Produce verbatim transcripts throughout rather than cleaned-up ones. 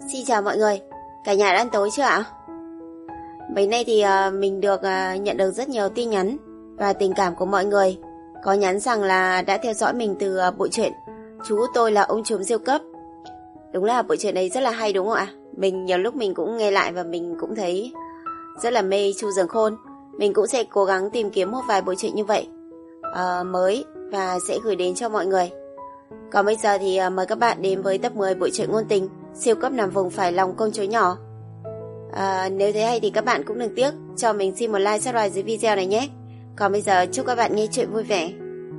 Xin chào mọi người, cả nhà đã ăn tối chưa ạ? Mấy nay thì uh, mình được uh, nhận được rất nhiều tin nhắn và tình cảm của mọi người. Có nhắn rằng là đã theo dõi mình từ uh, bộ truyện Chú Tôi Là Ông Trùm Siêu Cấp. Đúng là bộ truyện này rất là hay đúng không ạ? Mình nhiều lúc mình cũng nghe lại và mình cũng thấy rất là mê Chu Dường Khôn. Mình cũng sẽ cố gắng tìm kiếm một vài bộ truyện như vậy uh, mới và sẽ gửi đến cho mọi người. Còn bây giờ thì uh, mời các bạn đến với tập mười bộ truyện ngôn tình Siêu Cấp Nằm Vùng Phải Lòng Công Chúa Nhỏ. À, nếu thấy hay thì các bạn cũng đừng tiếc cho mình xin một like subscribe dưới video này nhé. Còn bây giờ chúc các bạn nghe chuyện vui vẻ.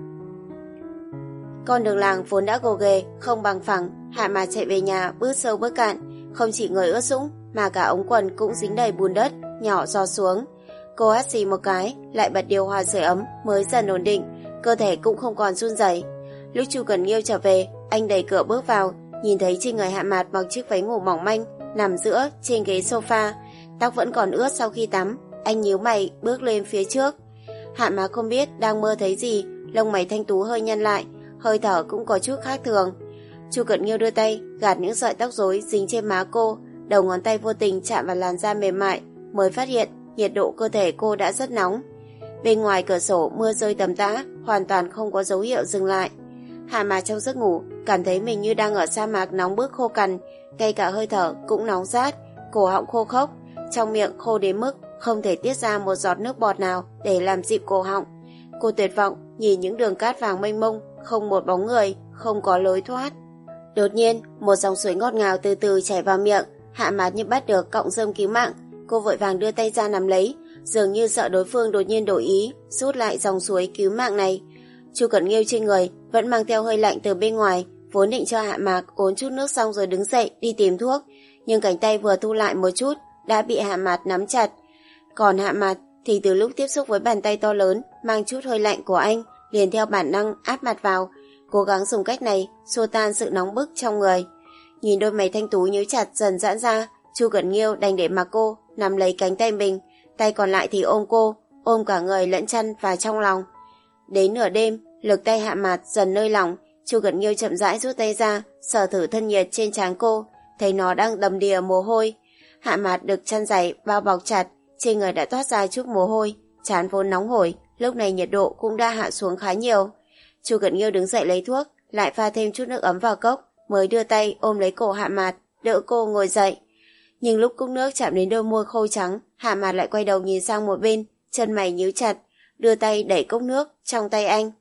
Con đường làng vốn đã gồ ghề, không bằng phẳng. Hạ Mạt chạy về nhà bước sâu bước cạn, không chỉ người ướt sũng mà cả ống quần cũng dính đầy bùn đất nhỏ giọt xuống. Cô hắt xì một cái, lại bật điều hòa sưởi ấm mới dần ổn định, cơ thể cũng không còn run rẩy. Lúc Chu Cẩn Nghiêu trở về, anh đẩy cửa bước vào, nhìn thấy trên người Hạ Mạt mặc chiếc váy ngủ mỏng manh nằm giữa trên ghế sofa, tóc vẫn còn ướt sau khi tắm. Anh nhíu mày bước lên phía trước. Hạ Mạt không biết đang mơ thấy gì, lông mày thanh tú hơi nhăn lại, hơi thở cũng có chút khác thường. Chu Cẩn Nghiêu đưa tay gạt những sợi tóc rối dính trên má cô, đầu ngón tay vô tình chạm vào làn da mềm mại, mới phát hiện nhiệt độ cơ thể cô đã rất nóng. Bên ngoài cửa sổ mưa rơi tầm tã, hoàn toàn không có dấu hiệu dừng lại. Hạ Mạt trong giấc ngủ cảm thấy mình như đang ở sa mạc nóng bức khô cằn, ngay cả hơi thở cũng nóng rát, cổ họng khô khốc, trong miệng khô đến mức không thể tiết ra một giọt nước bọt nào để làm dịu cổ họng. Cô tuyệt vọng nhìn những đường cát vàng mênh mông, không một bóng người, không có lối thoát. Đột nhiên, một dòng suối ngọt ngào từ từ chảy vào miệng. Hạ Mạt như bắt được cọng rơm cứu mạng, cô vội vàng đưa tay ra nắm lấy, dường như sợ đối phương đột nhiên đổi ý, rút lại dòng suối cứu mạng này. Chu Cẩn Nghiêu trên người vẫn mang theo hơi lạnh từ bên ngoài, vốn định cho Hạ Mạt uống chút nước xong rồi đứng dậy đi tìm thuốc, nhưng cánh tay vừa thu lại một chút đã bị Hạ Mạt nắm chặt. Còn Hạ Mạt thì từ lúc tiếp xúc với bàn tay to lớn mang chút hơi lạnh của anh, liền theo bản năng áp mặt vào, cố gắng dùng cách này xua tan sự nóng bức trong người. Nhìn đôi mày thanh tú nhíu chặt dần giãn ra, Chu Cẩn Nghiêu đành để mặc cô nắm lấy cánh tay mình, tay còn lại thì ôm cô, ôm cả người lẫn chân và trong lòng. Đến nửa đêm, lực tay Hạ Mạt dần nơi lỏng, Chu Cẩn Nghiêu chậm rãi rút tay ra, sờ thử thân nhiệt trên trán cô, thấy nó đang đầm đìa mồ hôi. Hạ Mạt được chăn dày bao bọc chặt, trên người đã toát ra chút mồ hôi, trán vốn nóng hổi, lúc này nhiệt độ cũng đã hạ xuống khá nhiều. Chu Cẩn Nghiêu đứng dậy lấy thuốc, lại pha thêm chút nước ấm vào cốc, mới đưa tay ôm lấy cổ Hạ Mạt, đỡ cô ngồi dậy. Nhưng lúc cốc nước chạm đến đôi môi khô trắng, Hạ Mạt lại quay đầu nhìn sang một bên, chân mày nhíu chặt, đưa tay đẩy cốc nước trong tay anh.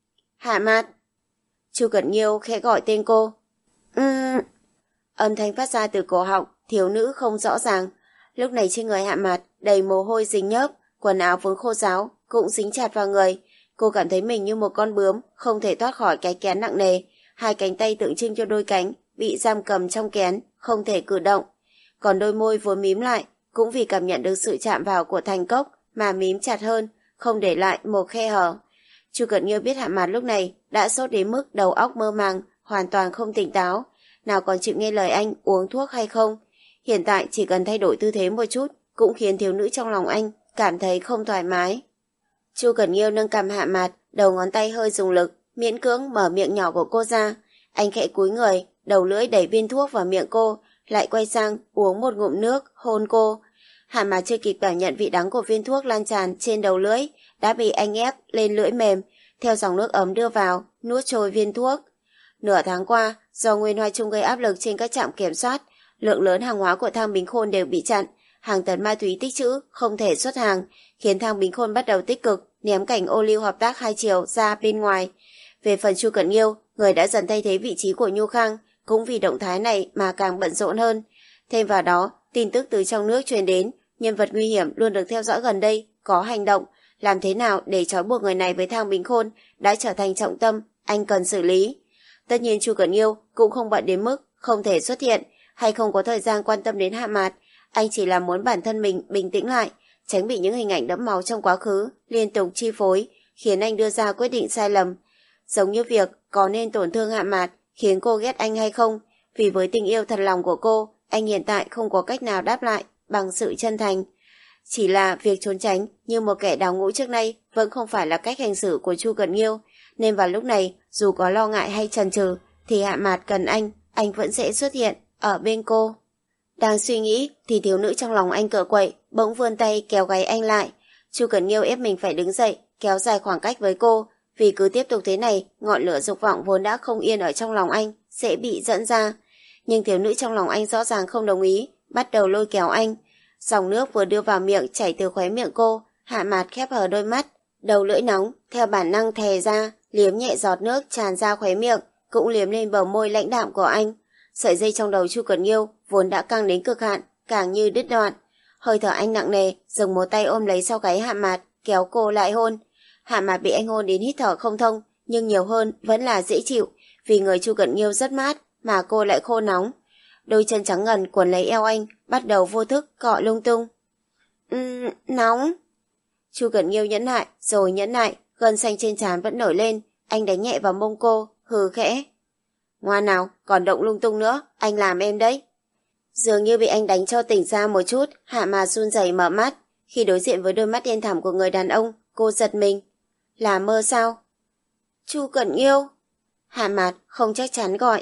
Hạ Mạt. Chu Cẩn Nghiêu khẽ gọi tên cô. Ừm. Âm thanh phát ra từ cổ họng, thiếu nữ không rõ ràng. Lúc này trên người Hạ Mạt đầy mồ hôi dính nhớp, quần áo vốn khô ráo cũng dính chặt vào người. Cô cảm thấy mình như một con bướm, không thể thoát khỏi cái kén nặng nề. Hai cánh tay tượng trưng cho đôi cánh bị giam cầm trong kén, không thể cử động. Còn đôi môi vốn mím lại, cũng vì cảm nhận được sự chạm vào của thành cốc mà mím chặt hơn, không để lại một khe hở. Chu Cẩn Nghiêu biết Hạ Mạt lúc này đã sốt đến mức đầu óc mơ màng, hoàn toàn không tỉnh táo, nào còn chịu nghe lời anh uống thuốc hay không. Hiện tại chỉ cần thay đổi tư thế một chút cũng khiến thiếu nữ trong lòng anh cảm thấy không thoải mái. Chu Cẩn Nghiêu nâng cằm Hạ Mạt, đầu ngón tay hơi dùng lực, miễn cưỡng mở miệng nhỏ của cô ra. Anh khẽ cúi người, đầu lưỡi đẩy viên thuốc vào miệng cô, lại quay sang uống một ngụm nước, hôn cô. Hạ Mạt chưa kịp cảm nhận vị đắng của viên thuốc lan tràn trên đầu lưỡi, đã bị anh ép lên lưỡi mềm, theo dòng nước ấm đưa vào, nuốt trôi viên thuốc. Nửa tháng qua, do Nguyên Hoa Trung gây áp lực trên các trạm kiểm soát, lượng lớn hàng hóa của Thang Bính Khôn đều bị chặn, hàng tấn ma túy tích trữ không thể xuất hàng, khiến Thang Bính Khôn bắt đầu tích cực ném cảnh ô liu hợp tác hai chiều ra bên ngoài. Về phần Chu Cẩn Nghiêu, người đã dần thay thế vị trí của Nhu Khang, cũng vì động thái này mà càng bận rộn hơn. Thêm vào đó, tin tức từ trong nước truyền đến, nhân vật nguy hiểm luôn được theo dõi gần đây có hành động, làm thế nào để trói buộc người này với Thang Bính Khôn đã trở thành trọng tâm anh cần xử lý. Tất nhiên Chu Cẩn Nghiêu cũng không bận đến mức không thể xuất hiện hay không có thời gian quan tâm đến Hạ Mạt, anh chỉ là muốn bản thân mình bình tĩnh lại, tránh bị những hình ảnh đẫm máu trong quá khứ liên tục chi phối, khiến anh đưa ra quyết định sai lầm. Giống như việc có nên tổn thương Hạ Mạt khiến cô ghét anh hay không, vì với tình yêu thật lòng của cô, anh hiện tại không có cách nào đáp lại bằng sự chân thành. Chỉ là việc trốn tránh như một kẻ đào ngũ trước nay vẫn không phải là cách hành xử của Chu Cẩn Nghiêu, nên vào lúc này dù có lo ngại hay chần chừ thì Hạ Mạt cần anh, anh vẫn sẽ xuất hiện ở bên cô. Đang suy nghĩ thì thiếu nữ trong lòng anh cựa quậy, bỗng vươn tay kéo gáy anh lại. Chu Cẩn Nghiêu ép mình phải đứng dậy, kéo dài khoảng cách với cô, vì cứ tiếp tục thế này, ngọn lửa dục vọng vốn đã không yên ở trong lòng anh sẽ bị dẫn ra. Nhưng thiếu nữ trong lòng anh rõ ràng không đồng ý, bắt đầu lôi kéo anh. Dòng nước vừa đưa vào miệng chảy từ khóe miệng cô, Hạ Mạt khép hờ đôi mắt, đầu lưỡi nóng theo bản năng thè ra, liếm nhẹ giọt nước tràn ra khóe miệng, cũng liếm lên bờ môi lãnh đạm của anh. Sợi dây trong đầu Chu Cẩn Nghiêu vốn đã căng đến cực hạn, càng như đứt đoạn. Hơi thở anh nặng nề, dùng một tay ôm lấy sau gáy Hạ Mạt, kéo cô lại hôn. Hạ Mạt bị anh hôn đến hít thở không thông, nhưng nhiều hơn vẫn là dễ chịu, vì người Chu Cẩn Nghiêu rất mát, mà cô lại khô nóng. Đôi chân trắng ngần quấn lấy eo anh, bắt đầu vô thức cọ lung tung. Ừm, nóng. Chu Cẩn Nghiêu nhẫn nại, rồi nhẫn nại, gân xanh trên trán vẫn nổi lên, anh đánh nhẹ vào mông cô, hừ khẽ. Ngoan nào, còn động lung tung nữa, anh làm em đấy. Dường như bị anh đánh cho tỉnh ra một chút, Hạ Mạt run rẩy mở mắt. Khi đối diện với đôi mắt đen thẳm của người đàn ông, cô giật mình. Là mơ sao? Chu Cẩn Nghiêu. Hạ Mạt không chắc chắn gọi.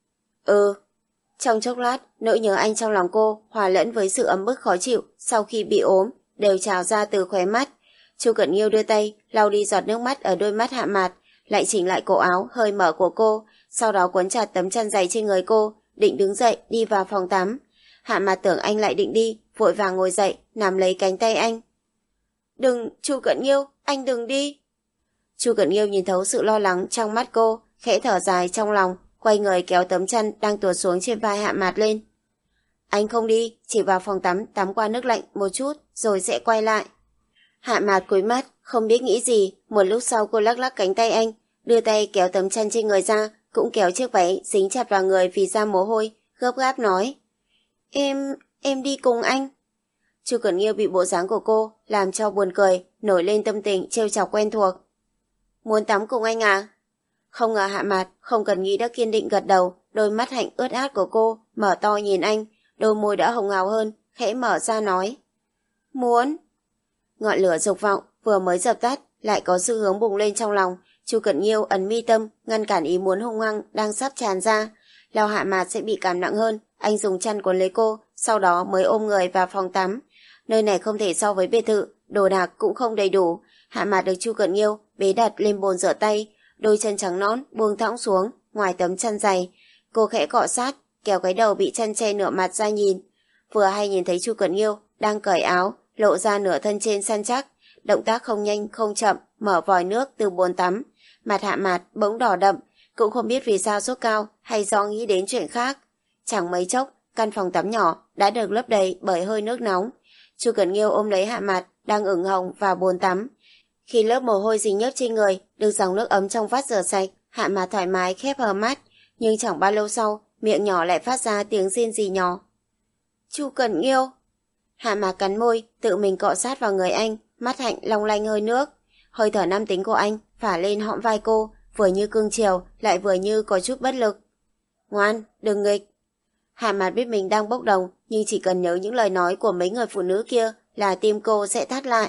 Ừ. Trong chốc lát, nỗi nhớ anh trong lòng cô hòa lẫn với sự ấm bức khó chịu sau khi bị ốm, đều trào ra từ khóe mắt. Chu Cẩn Nghiêu đưa tay lau đi giọt nước mắt ở đôi mắt Hạ Mạt, lại chỉnh lại cổ áo hơi mở của cô, sau đó quấn chặt tấm chăn dày trên người cô, định đứng dậy đi vào phòng tắm. Hạ Mạt tưởng anh lại định đi, vội vàng ngồi dậy, nắm lấy cánh tay anh. Đừng, Chu Cẩn Nghiêu, anh đừng đi. Chu Cẩn Nghiêu nhìn thấu sự lo lắng trong mắt cô, khẽ thở dài trong lòng, quay người kéo tấm chăn đang tuột xuống trên vai Hạ Mạt lên. Anh không đi, chỉ vào phòng tắm tắm qua nước lạnh một chút rồi sẽ quay lại. Hạ Mạt cúi mắt, không biết nghĩ gì, một lúc sau cô lắc lắc cánh tay anh, đưa tay kéo tấm chăn trên người ra, cũng kéo chiếc váy dính chặt vào người vì ra mồ hôi, gấp gáp nói. Em, em đi cùng anh. Chu Cẩn Nghiêu bị bộ dáng của cô làm cho buồn cười, nổi lên tâm tình trêu chọc quen thuộc. Muốn tắm cùng anh à? Không ngờ Hạ Mạt không cần nghĩ đã kiên định gật đầu, đôi mắt hạnh ướt át của cô mở to nhìn anh, đôi môi đã hồng hào hơn, khẽ mở ra nói. Muốn. Ngọn lửa dục vọng vừa mới dập tắt, lại có xu hướng bùng lên trong lòng. Chu Cẩn Nghiêu ấn mi tâm, ngăn cản ý muốn hung hăng đang sắp tràn ra. Lo Hạ Mạt sẽ bị cảm nặng hơn, anh dùng chăn quấn lấy cô, sau đó mới ôm người vào phòng tắm. Nơi này không thể so với biệt thự, đồ đạc cũng không đầy đủ. Hạ Mạt được Chu Cẩn Nghiêu bế đặt lên bồn rửa tay, đôi chân trắng nõn buông thõng xuống ngoài tấm chăn dày. Cô khẽ cọ sát, kéo cái đầu bị chăn che nửa mặt ra nhìn. Vừa hay nhìn thấy Chu Cẩn Nghiêu đang cởi áo, lộ ra nửa thân trên săn chắc, động tác không nhanh không chậm, mở vòi nước từ bồn tắm. Mặt Hạ Mạt bỗng đỏ đậm, cũng không biết vì sao sốt cao hay do nghĩ đến chuyện khác. Chẳng mấy chốc, căn phòng tắm nhỏ đã được lấp đầy bởi hơi nước nóng. Chu Cẩn Nghiêu ôm lấy Hạ Mạt đang ửng hồng vào bồn tắm. Khi lớp mồ hôi dính nhớp trên người được dòng nước ấm trong vắt rửa sạch, Hạ Mạt thoải mái khép hờ mắt, nhưng chẳng bao lâu sau, miệng nhỏ lại phát ra tiếng rên rỉ nhỏ. Chu Cẩn Nghiêu. Hạ Mạt cắn môi, tự mình cọ sát vào người anh, mắt hạnh long lanh hơi nước. Hơi thở nam tính của anh phả lên hõm vai cô, vừa như cương chiều, lại vừa như có chút bất lực. Ngoan, đừng nghịch. Hạ Mạt biết mình đang bốc đồng, nhưng chỉ cần nhớ những lời nói của mấy người phụ nữ kia là tim cô sẽ thắt lại.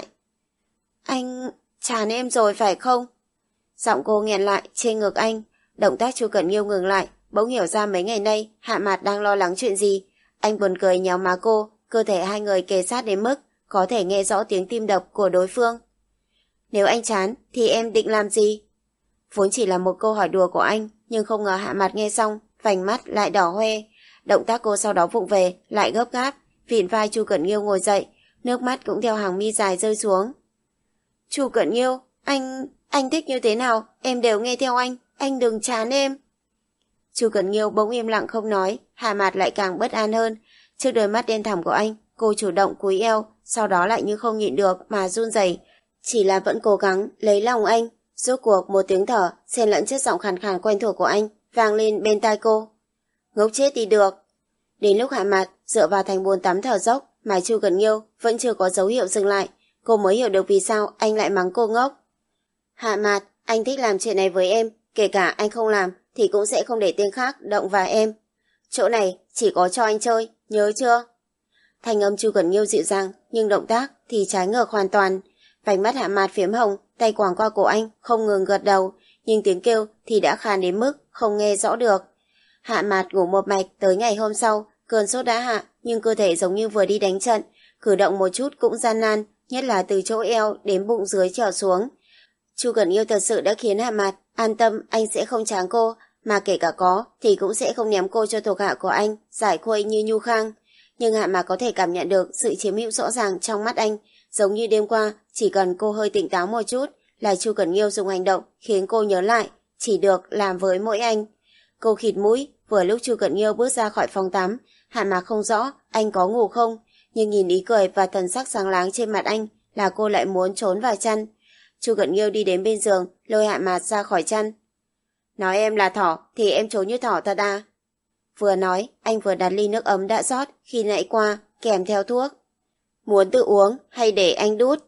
Anh chán em rồi phải không? Giọng cô nghẹn lại trên ngực anh. Động tác Chu Cẩn Nghiêu ngừng lại, bỗng hiểu ra mấy ngày nay Hạ Mạt đang lo lắng chuyện gì. Anh buồn cười nhéo má cô, cơ thể hai người kề sát đến mức có thể nghe rõ tiếng tim đập của đối phương. Nếu anh chán thì em định làm gì? Vốn chỉ là một câu hỏi đùa của anh, nhưng không ngờ Hạ Mạt nghe xong, vành mắt lại đỏ hoe. Động tác cô sau đó vụng về, lại gấp gáp, vịn vai Chu Cẩn Nghiêu ngồi dậy, nước mắt cũng theo hàng mi dài rơi xuống. Chu Cẩn Nghiêu, anh, anh thích như thế nào, em đều nghe theo anh, anh đừng chán em. Chu Cẩn Nghiêu bỗng im lặng không nói, Hạ Mạt lại càng bất an hơn. Trước đôi mắt đen thẳm của anh, cô chủ động cúi eo, sau đó lại như không nhịn được mà run rẩy, chỉ là vẫn cố gắng lấy lòng anh. Rốt cuộc một tiếng thở xen lẫn chất giọng khàn khàn quen thuộc của anh vang lên bên tai cô. Ngốc chết thì được. Đến lúc Hạ Mạt dựa vào thành bồn tắm thở dốc mà Chu Cẩn Nghiêu vẫn chưa có dấu hiệu dừng lại, cô mới hiểu được vì sao anh lại mắng cô ngốc. Hạ Mạt, anh thích làm chuyện này với em, kể cả anh không làm thì cũng sẽ không để tên khác động vào em. Chỗ này chỉ có cho anh chơi, nhớ chưa? Thanh âm Chu Cẩn Nghiêu dịu dàng, nhưng động tác thì trái ngược hoàn toàn. Vành mắt Hạ Mạt phiếm hồng, tay quàng qua cổ anh, không ngừng gật đầu, nhưng tiếng kêu thì đã khàn đến mức không nghe rõ được. Hạ Mạt ngủ một mạch tới ngày hôm sau, cơn sốt đã hạ, nhưng cơ thể giống như vừa đi đánh trận, cử động một chút cũng gian nan, nhất là từ chỗ eo đến bụng dưới trở xuống. Chu Cẩn Yêu thật sự đã khiến Hạ Mạt an tâm anh sẽ không tráng cô, mà kể cả có thì cũng sẽ không ném cô cho thuộc hạ của anh, giải khuây như Nhu Khang. Nhưng Hạ Mạt có thể cảm nhận được sự chiếm hữu rõ ràng trong mắt anh, giống như đêm qua, chỉ cần cô hơi tỉnh táo một chút là Chu Cẩn Yêu dùng hành động khiến cô nhớ lại, chỉ được làm với mỗi anh. Cô khịt mũi, vừa lúc Chu Cẩn Yêu bước ra khỏi phòng tắm, Hạ Mạt không rõ anh có ngủ không, nhưng nhìn ý cười và thần sắc sáng láng trên mặt anh là cô lại muốn trốn vào chăn. Chu Cẩn Yêu đi đến bên giường, lôi Hạ Mạt ra khỏi chăn. Nói em là thỏ thì em trốn như thỏ thật à? Vừa nói, anh vừa đặt ly nước ấm đã rót khi nãy qua, kèm theo thuốc. Muốn tự uống hay để anh đút?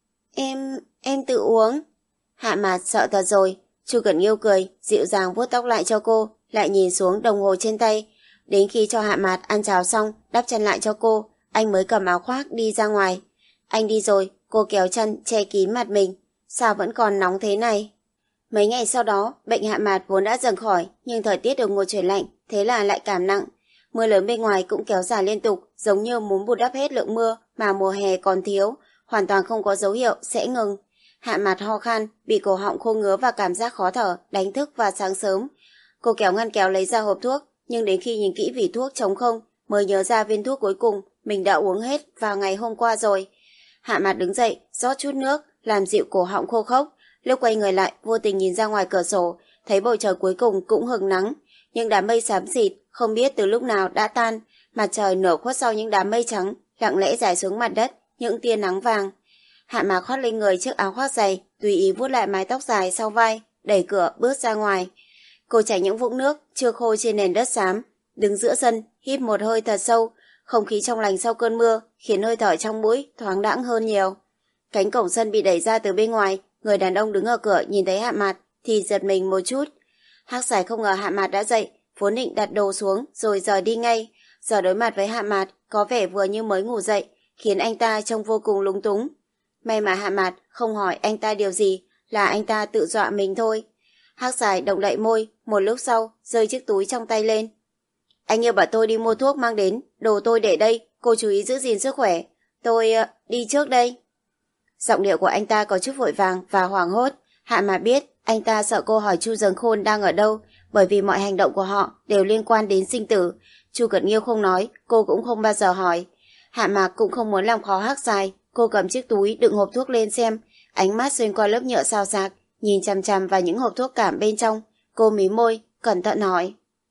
Em, em tự uống. Hạ Mạt sợ thật rồi. Chu Cẩn Yêu cười, dịu dàng vuốt tóc lại cho cô, lại nhìn xuống đồng hồ trên tay. Đến khi cho Hạ Mạt ăn cháo xong, đắp chân lại cho cô, anh mới cầm áo khoác đi ra ngoài. Anh đi rồi, cô kéo chân che kín mặt mình. Sao vẫn còn nóng thế này? Mấy ngày sau đó, bệnh Hạ Mạt vốn đã dần khỏi, nhưng thời tiết đột ngột chuyển lạnh, thế là lại cảm nặng. Mưa lớn bên ngoài cũng kéo dài liên tục, giống như muốn bù đắp hết lượng mưa mà mùa hè còn thiếu, hoàn toàn không có dấu hiệu sẽ ngừng. Hạ Mạt ho khan, bị cổ họng khô ngứa và cảm giác khó thở, đánh thức vào sáng sớm. Cô kéo ngăn kéo lấy ra hộp thuốc, nhưng đến khi nhìn kỹ vỉ thuốc trống không, mới nhớ ra viên thuốc cuối cùng mình đã uống hết vào ngày hôm qua rồi. Hạ Mạt đứng dậy, rót chút nước, làm dịu cổ họng khô khốc. Lúc quay người lại, vô tình nhìn ra ngoài cửa sổ, thấy bầu trời cuối cùng cũng hừng nắng, những đám mây xám xịt không biết từ lúc nào đã tan, mặt trời nở khuất sau những đám mây trắng, lặng lẽ rải xuống mặt đất những tia nắng vàng. Hạ Mạt khoác lên người chiếc áo khoác dày, tùy ý vuốt lại mái tóc dài sau vai, đẩy cửa bước ra ngoài. Cô chảy những vũng nước chưa khô trên nền đất xám, đứng giữa sân, hít một hơi thật sâu. Không khí trong lành sau cơn mưa khiến hơi thở trong mũi thoáng đãng hơn nhiều. Cánh cổng sân bị đẩy ra từ bên ngoài, người đàn ông đứng ở cửa nhìn thấy Hạ Mạt thì giật mình một chút. Hắc Sải không ngờ Hạ Mạt đã dậy, vốn định đặt đồ xuống rồi rời đi ngay. Giờ đối mặt với Hạ Mạt có vẻ vừa như mới ngủ dậy, khiến anh ta trông vô cùng lúng túng. May mà Hạ Mạt không hỏi anh ta điều gì, là anh ta tự dọa mình thôi. Hắc Sải động đậy môi, một lúc sau rơi chiếc túi trong tay lên. Anh yêu bảo tôi đi mua thuốc mang đến, đồ tôi để đây, cô chú ý giữ gìn sức khỏe. Tôi uh, đi trước đây. Giọng điệu của anh ta có chút vội vàng và hoảng hốt. Hạ Mạt biết anh ta sợ cô hỏi Chu Dần Khôn đang ở đâu, bởi vì mọi hành động của họ đều liên quan đến sinh tử. Chu Cẩn Nghiêu không nói, cô cũng không bao giờ hỏi. Hạ Mạt cũng không muốn làm khó Hắc Dài, cô cầm chiếc túi đựng hộp thuốc lên xem, ánh mắt xuyên qua lớp nhựa xào xạc, nhìn chằm chằm vào những hộp thuốc cảm bên trong. Cô mím môi, cẩn thận hỏi.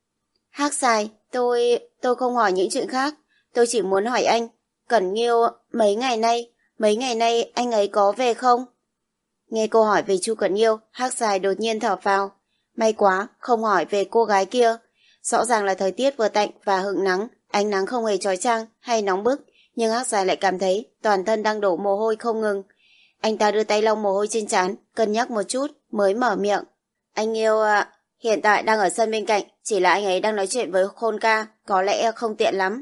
Hắc Dài, tôi... tôi không hỏi những chuyện khác, tôi chỉ muốn hỏi anh, Cẩn Nghiêu, mấy ngày nay, mấy ngày nay anh ấy có về không? Nghe cô hỏi về Chu Cẩn Nghiêu, Hắc Dài đột nhiên thở phào. May quá, không hỏi về cô gái kia. Rõ ràng là thời tiết vừa tạnh và hửng nắng, ánh nắng không hề chói chang hay nóng bức, nhưng Hắc Dài lại cảm thấy toàn thân đang đổ mồ hôi không ngừng. Anh ta đưa tay lau mồ hôi trên trán, cân nhắc một chút mới mở miệng. Anh Nghiêu à, hiện tại đang ở sân bên cạnh, chỉ là anh ấy đang nói chuyện với Khôn ca, có lẽ không tiện lắm.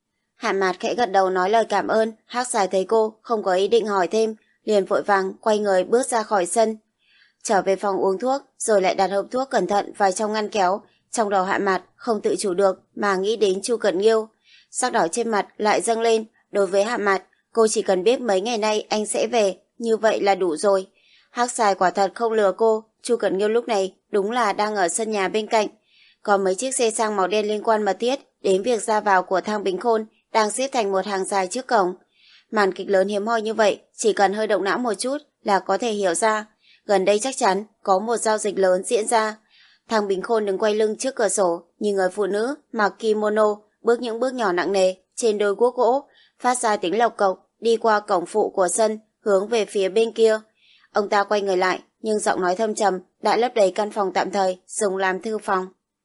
Hạ Mạt khẽ gật đầu nói lời cảm ơn. Hắc Dài thấy cô không có ý định hỏi thêm, liền vội vàng quay người bước ra khỏi sân, trở về phòng uống thuốc, rồi lại đặt hộp thuốc cẩn thận vào trong ngăn kéo. Trong đầu Hạ Mạt không tự chủ được mà nghĩ đến Chu Cẩn Nghiêu, sắc đỏ trên mặt lại dâng lên. Đối với Hạ Mạt, cô chỉ cần biết mấy ngày nay anh sẽ về, như vậy là đủ rồi. Hắc Dài quả thật không lừa cô, Chu Cẩn Nghiêu lúc này đúng là đang ở sân nhà bên cạnh. Còn mấy chiếc xe sang màu đen liên quan mật thiết đến việc ra vào của Thang Bính Khôn đang xếp thành một hàng dài trước cổng. Màn kịch lớn hiếm hoi như vậy, chỉ cần hơi động não một chút là có thể hiểu ra. Gần đây chắc chắn có một giao dịch lớn diễn ra. Thang Bính Khôn đứng quay lưng trước cửa sổ, nhìn người phụ nữ mặc kimono bước những bước nhỏ nặng nề trên đôi guốc gỗ, phát ra tiếng lộc cộc, đi qua cổng phụ của sân, hướng về phía bên kia. Ông ta quay người lại, nhưng giọng nói thâm trầm đã lấp đầy căn phòng tạm thời dùng làm thư phòng.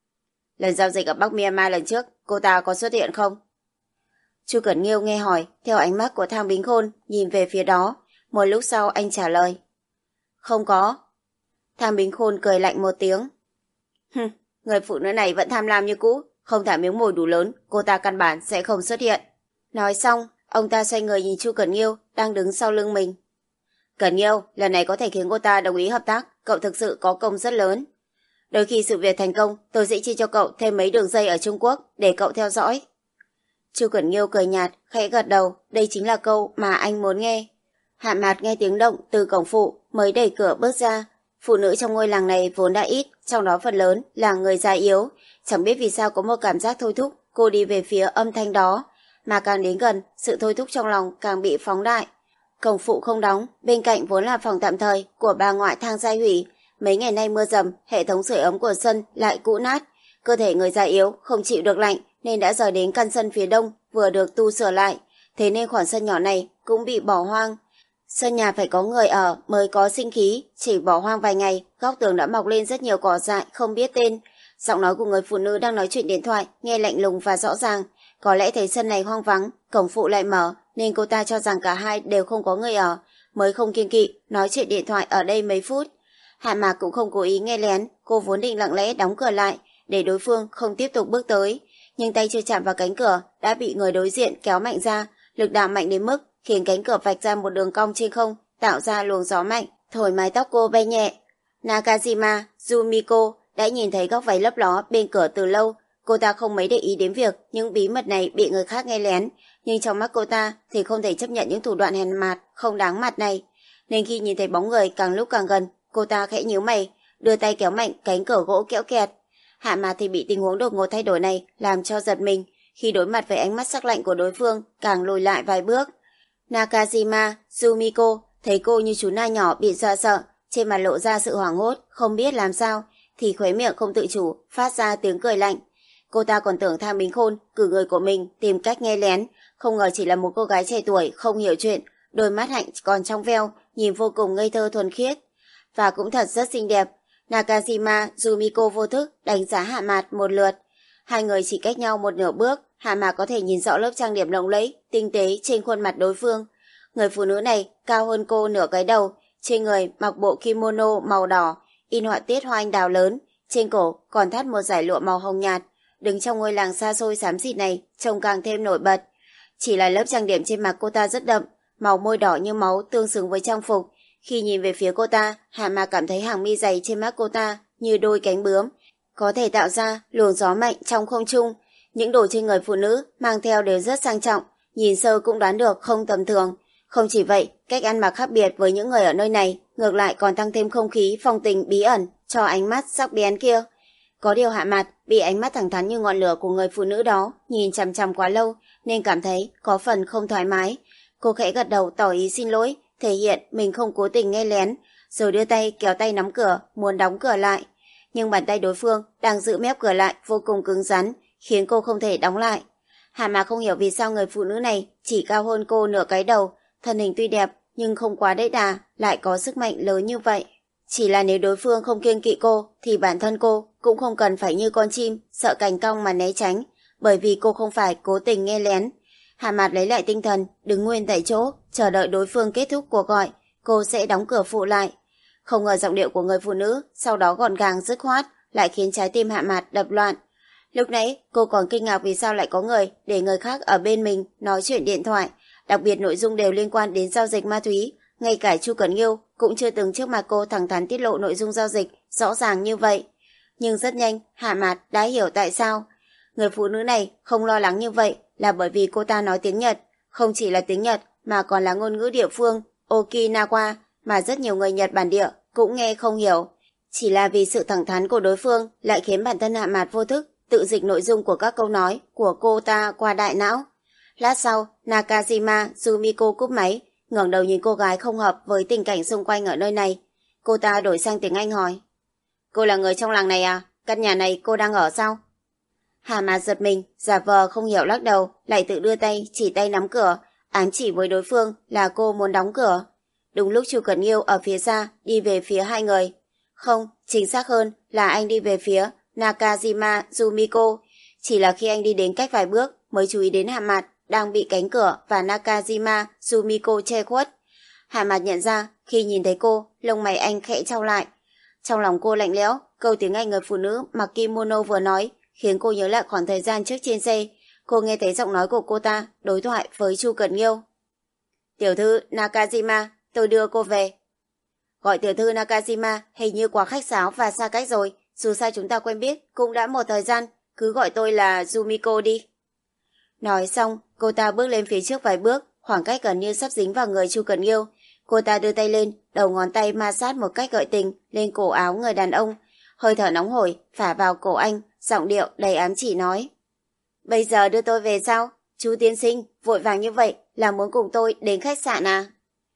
Lần giao dịch ở Bắc Myanmar lần trước, cô ta có xuất hiện không? Chu Cẩn Nghiêu nghe hỏi, theo ánh mắt của Thang Bính Khôn nhìn về phía đó. Một lúc sau anh trả lời. Không có. Thang Bính Khôn cười lạnh một tiếng. Hừm, người phụ nữ này vẫn tham lam như cũ, không thả miếng mồi đủ lớn, cô ta căn bản sẽ không xuất hiện. Nói xong, ông ta xoay người nhìn Chu Cẩn Nghiêu đang đứng sau lưng mình. Cẩn Nghiêu, lần này có thể khiến cô ta đồng ý hợp tác, cậu thực sự có công rất lớn. Đôi khi sự việc thành công, tôi sẽ chia cho cậu thêm mấy đường dây ở Trung Quốc để cậu theo dõi. Chu Cẩn Nghiêu cười nhạt, khẽ gật đầu, đây chính là câu mà anh muốn nghe. Hạ Mạt nghe tiếng động từ cổng phụ mới đẩy cửa bước ra. Phụ nữ trong ngôi làng này vốn đã ít, trong đó phần lớn là người già yếu. Chẳng biết vì sao có một cảm giác thôi thúc cô đi về phía âm thanh đó. Mà càng đến gần, sự thôi thúc trong lòng càng bị phóng đại. Cổng phụ không đóng, bên cạnh vốn là phòng tạm thời của bà ngoại Thang Giai Hủy. Mấy ngày nay mưa dầm, hệ thống sưởi ấm của sân lại cũ nát. Cơ thể người già yếu không chịu được lạnh nên đã rời đến căn sân phía đông vừa được tu sửa lại. Thế nên khoảng sân nhỏ này cũng bị bỏ hoang. Sân nhà phải có người ở mới có sinh khí, chỉ bỏ hoang vài ngày, góc tường đã mọc lên rất nhiều cỏ dại không biết tên. Giọng nói của người phụ nữ đang nói chuyện điện thoại nghe lạnh lùng và rõ ràng. Có lẽ thấy sân này hoang vắng, cổng phụ lại mở nên cô ta cho rằng cả hai đều không có người ở, mới không kiêng kỵ nói chuyện điện thoại ở đây mấy phút. Hạ Mạc cũng không cố ý nghe lén, cô vốn định lặng lẽ đóng cửa lại để đối phương không tiếp tục bước tới, nhưng tay chưa chạm vào cánh cửa đã bị người đối diện kéo mạnh ra, lực đạo mạnh đến mức khiến cánh cửa vạch ra một đường cong trên không, tạo ra luồng gió mạnh, thổi mái tóc cô bay nhẹ. Nakajima Yumiko đã nhìn thấy góc váy lấp ló bên cửa từ lâu. Cô ta không mấy để ý đến việc những bí mật này bị người khác nghe lén, nhưng trong mắt cô ta thì không thể chấp nhận những thủ đoạn hèn mạt, không đáng mặt này. Nên khi nhìn thấy bóng người càng lúc càng gần, cô ta khẽ nhíu mày, đưa tay kéo mạnh cánh cửa gỗ kẽo kẹt. Hạ Mạt thì bị tình huống đột ngột thay đổi này làm cho giật mình, khi đối mặt với ánh mắt sắc lạnh của đối phương càng lùi lại vài bước. Nakajima Yumiko thấy cô như chú nai nhỏ bị dọa sợ, trên mặt lộ ra sự hoảng hốt, không biết làm sao, thì khóe miệng không tự chủ phát ra tiếng cười lạnh. Cô ta còn tưởng Thang Bính Khôn cử người của mình tìm cách nghe lén, không ngờ chỉ là một cô gái trẻ tuổi không hiểu chuyện, đôi mắt hạnh còn trong veo, nhìn vô cùng ngây thơ thuần khiết, và cũng thật rất xinh đẹp. Nakajima Yumiko vô thức đánh giá Hạ Mạt một lượt. Hai người chỉ cách nhau một nửa bước, Hạ Mạt có thể nhìn rõ lớp trang điểm lộng lẫy, tinh tế trên khuôn mặt đối phương. Người phụ nữ này cao hơn cô nửa cái đầu, trên người mặc bộ kimono màu đỏ, in họa tiết hoa anh đào lớn, trên cổ còn thắt một dải lụa màu hồng nhạt. Đứng trong ngôi làng xa xôi xám xịt này trông càng thêm nổi bật. Chỉ là lớp trang điểm trên mặt cô ta rất đậm, màu môi đỏ như máu tương xứng với trang phục. Khi nhìn về phía cô ta, Hạ Mạc cảm thấy hàng mi dày trên mắt cô ta như đôi cánh bướm, có thể tạo ra luồng gió mạnh trong không trung. Những đồ trên người phụ nữ mang theo đều rất sang trọng, nhìn sơ cũng đoán được không tầm thường. Không chỉ vậy, cách ăn mặc khác biệt với những người ở nơi này, ngược lại còn tăng thêm không khí phong tình bí ẩn cho ánh mắt sắc bén kia. Có điều Hạ Mạt bị ánh mắt thẳng thắn như ngọn lửa của người phụ nữ đó nhìn chằm chằm quá lâu nên cảm thấy có phần không thoải mái. Cô khẽ gật đầu tỏ ý xin lỗi, thể hiện mình không cố tình nghe lén, rồi đưa tay kéo tay nắm cửa, muốn đóng cửa lại. Nhưng bàn tay đối phương đang giữ mép cửa lại vô cùng cứng rắn, khiến cô không thể đóng lại. Hạ Mạc không hiểu vì sao người phụ nữ này chỉ cao hơn cô nửa cái đầu, thân hình tuy đẹp nhưng không quá đẫy đà, lại có sức mạnh lớn như vậy. Chỉ là nếu đối phương không kiêng kỵ cô thì bản thân cô cũng không cần phải như con chim sợ cành cong mà né tránh, bởi vì cô không phải cố tình nghe lén. Hạ Mạt lấy lại tinh thần, đứng nguyên tại chỗ, chờ đợi đối phương kết thúc cuộc gọi, cô sẽ đóng cửa phụ lại. Không ngờ giọng điệu của người phụ nữ sau đó gọn gàng dứt khoát lại khiến trái tim Hạ Mạt đập loạn. Lúc nãy cô còn kinh ngạc vì sao lại có người để người khác ở bên mình nói chuyện điện thoại, đặc biệt nội dung đều liên quan đến giao dịch ma túy. Ngay cả Chu Cẩn Nghiêu cũng chưa từng trước mặt cô thẳng thắn tiết lộ nội dung giao dịch rõ ràng như vậy. Nhưng rất nhanh Hạ Mạt đã hiểu tại sao người phụ nữ này không lo lắng như vậy, là bởi vì cô ta nói tiếng Nhật, không chỉ là tiếng Nhật mà còn là ngôn ngữ địa phương Okinawa mà rất nhiều người Nhật bản địa cũng nghe không hiểu. Chỉ là vì sự thẳng thắn của đối phương lại khiến bản thân Hạ Mạt vô thức tự dịch nội dung của các câu nói của cô ta qua đại não. Lát sau, Nakajima Yumiko cúp máy, ngẩng đầu nhìn cô gái không hợp với tình cảnh xung quanh ở nơi này. Cô ta đổi sang tiếng Anh hỏi: "Cô là người trong làng này à? Căn nhà này cô đang ở sao?" Hạ Mạt giật mình, giả vờ không hiểu lắc đầu, lại tự đưa tay chỉ tay nắm cửa, ám chỉ với đối phương là cô muốn đóng cửa. Đúng lúc Chu Cẩn Nghiêu ở phía xa đi về phía hai người. Không, chính xác hơn là anh đi về phía Nakajima Yumiko. Chỉ là khi anh đi đến cách vài bước mới chú ý đến Hạ Mạt đang bị cánh cửa và Nakajima Yumiko che khuất. Hạ Mạt nhận ra khi nhìn thấy cô, lông mày anh khẽ chau lại. Trong lòng cô lạnh lẽo, câu tiếng Anh người phụ nữ mặc kimono vừa nói khiến cô nhớ lại khoảng thời gian trước trên xe. Cô nghe thấy giọng nói của cô ta đối thoại với Chu Cẩn Nghiêu. "Tiểu thư Nakajima, tôi đưa cô về." Gọi tiểu thư Nakajima hình như quá khách sáo và xa cách rồi, dù sao chúng ta quen biết cũng đã một thời gian, cứ gọi tôi là Yumiko đi. Nói xong, cô ta bước lên phía trước vài bước, khoảng cách gần như sắp dính vào người Chu Cẩn Nghiêu. Cô ta đưa tay lên, đầu ngón tay ma sát một cách gợi tình lên cổ áo người đàn ông. Hơi thở nóng hổi phả vào cổ anh, giọng điệu đầy ám chỉ nói: Bây giờ đưa tôi về sao? Chú tiên sinh, vội vàng như vậy là muốn cùng tôi đến khách sạn à?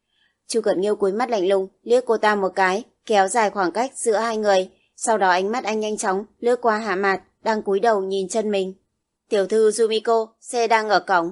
Chu Cẩn Nghiêu cúi mắt lạnh lùng, liếc cô ta một cái, kéo dài khoảng cách giữa hai người. Sau đó ánh mắt anh nhanh chóng lướt qua Hạ Mạt đang cúi đầu nhìn chân mình. Tiểu thư Yumiko, xe đang ở cổng.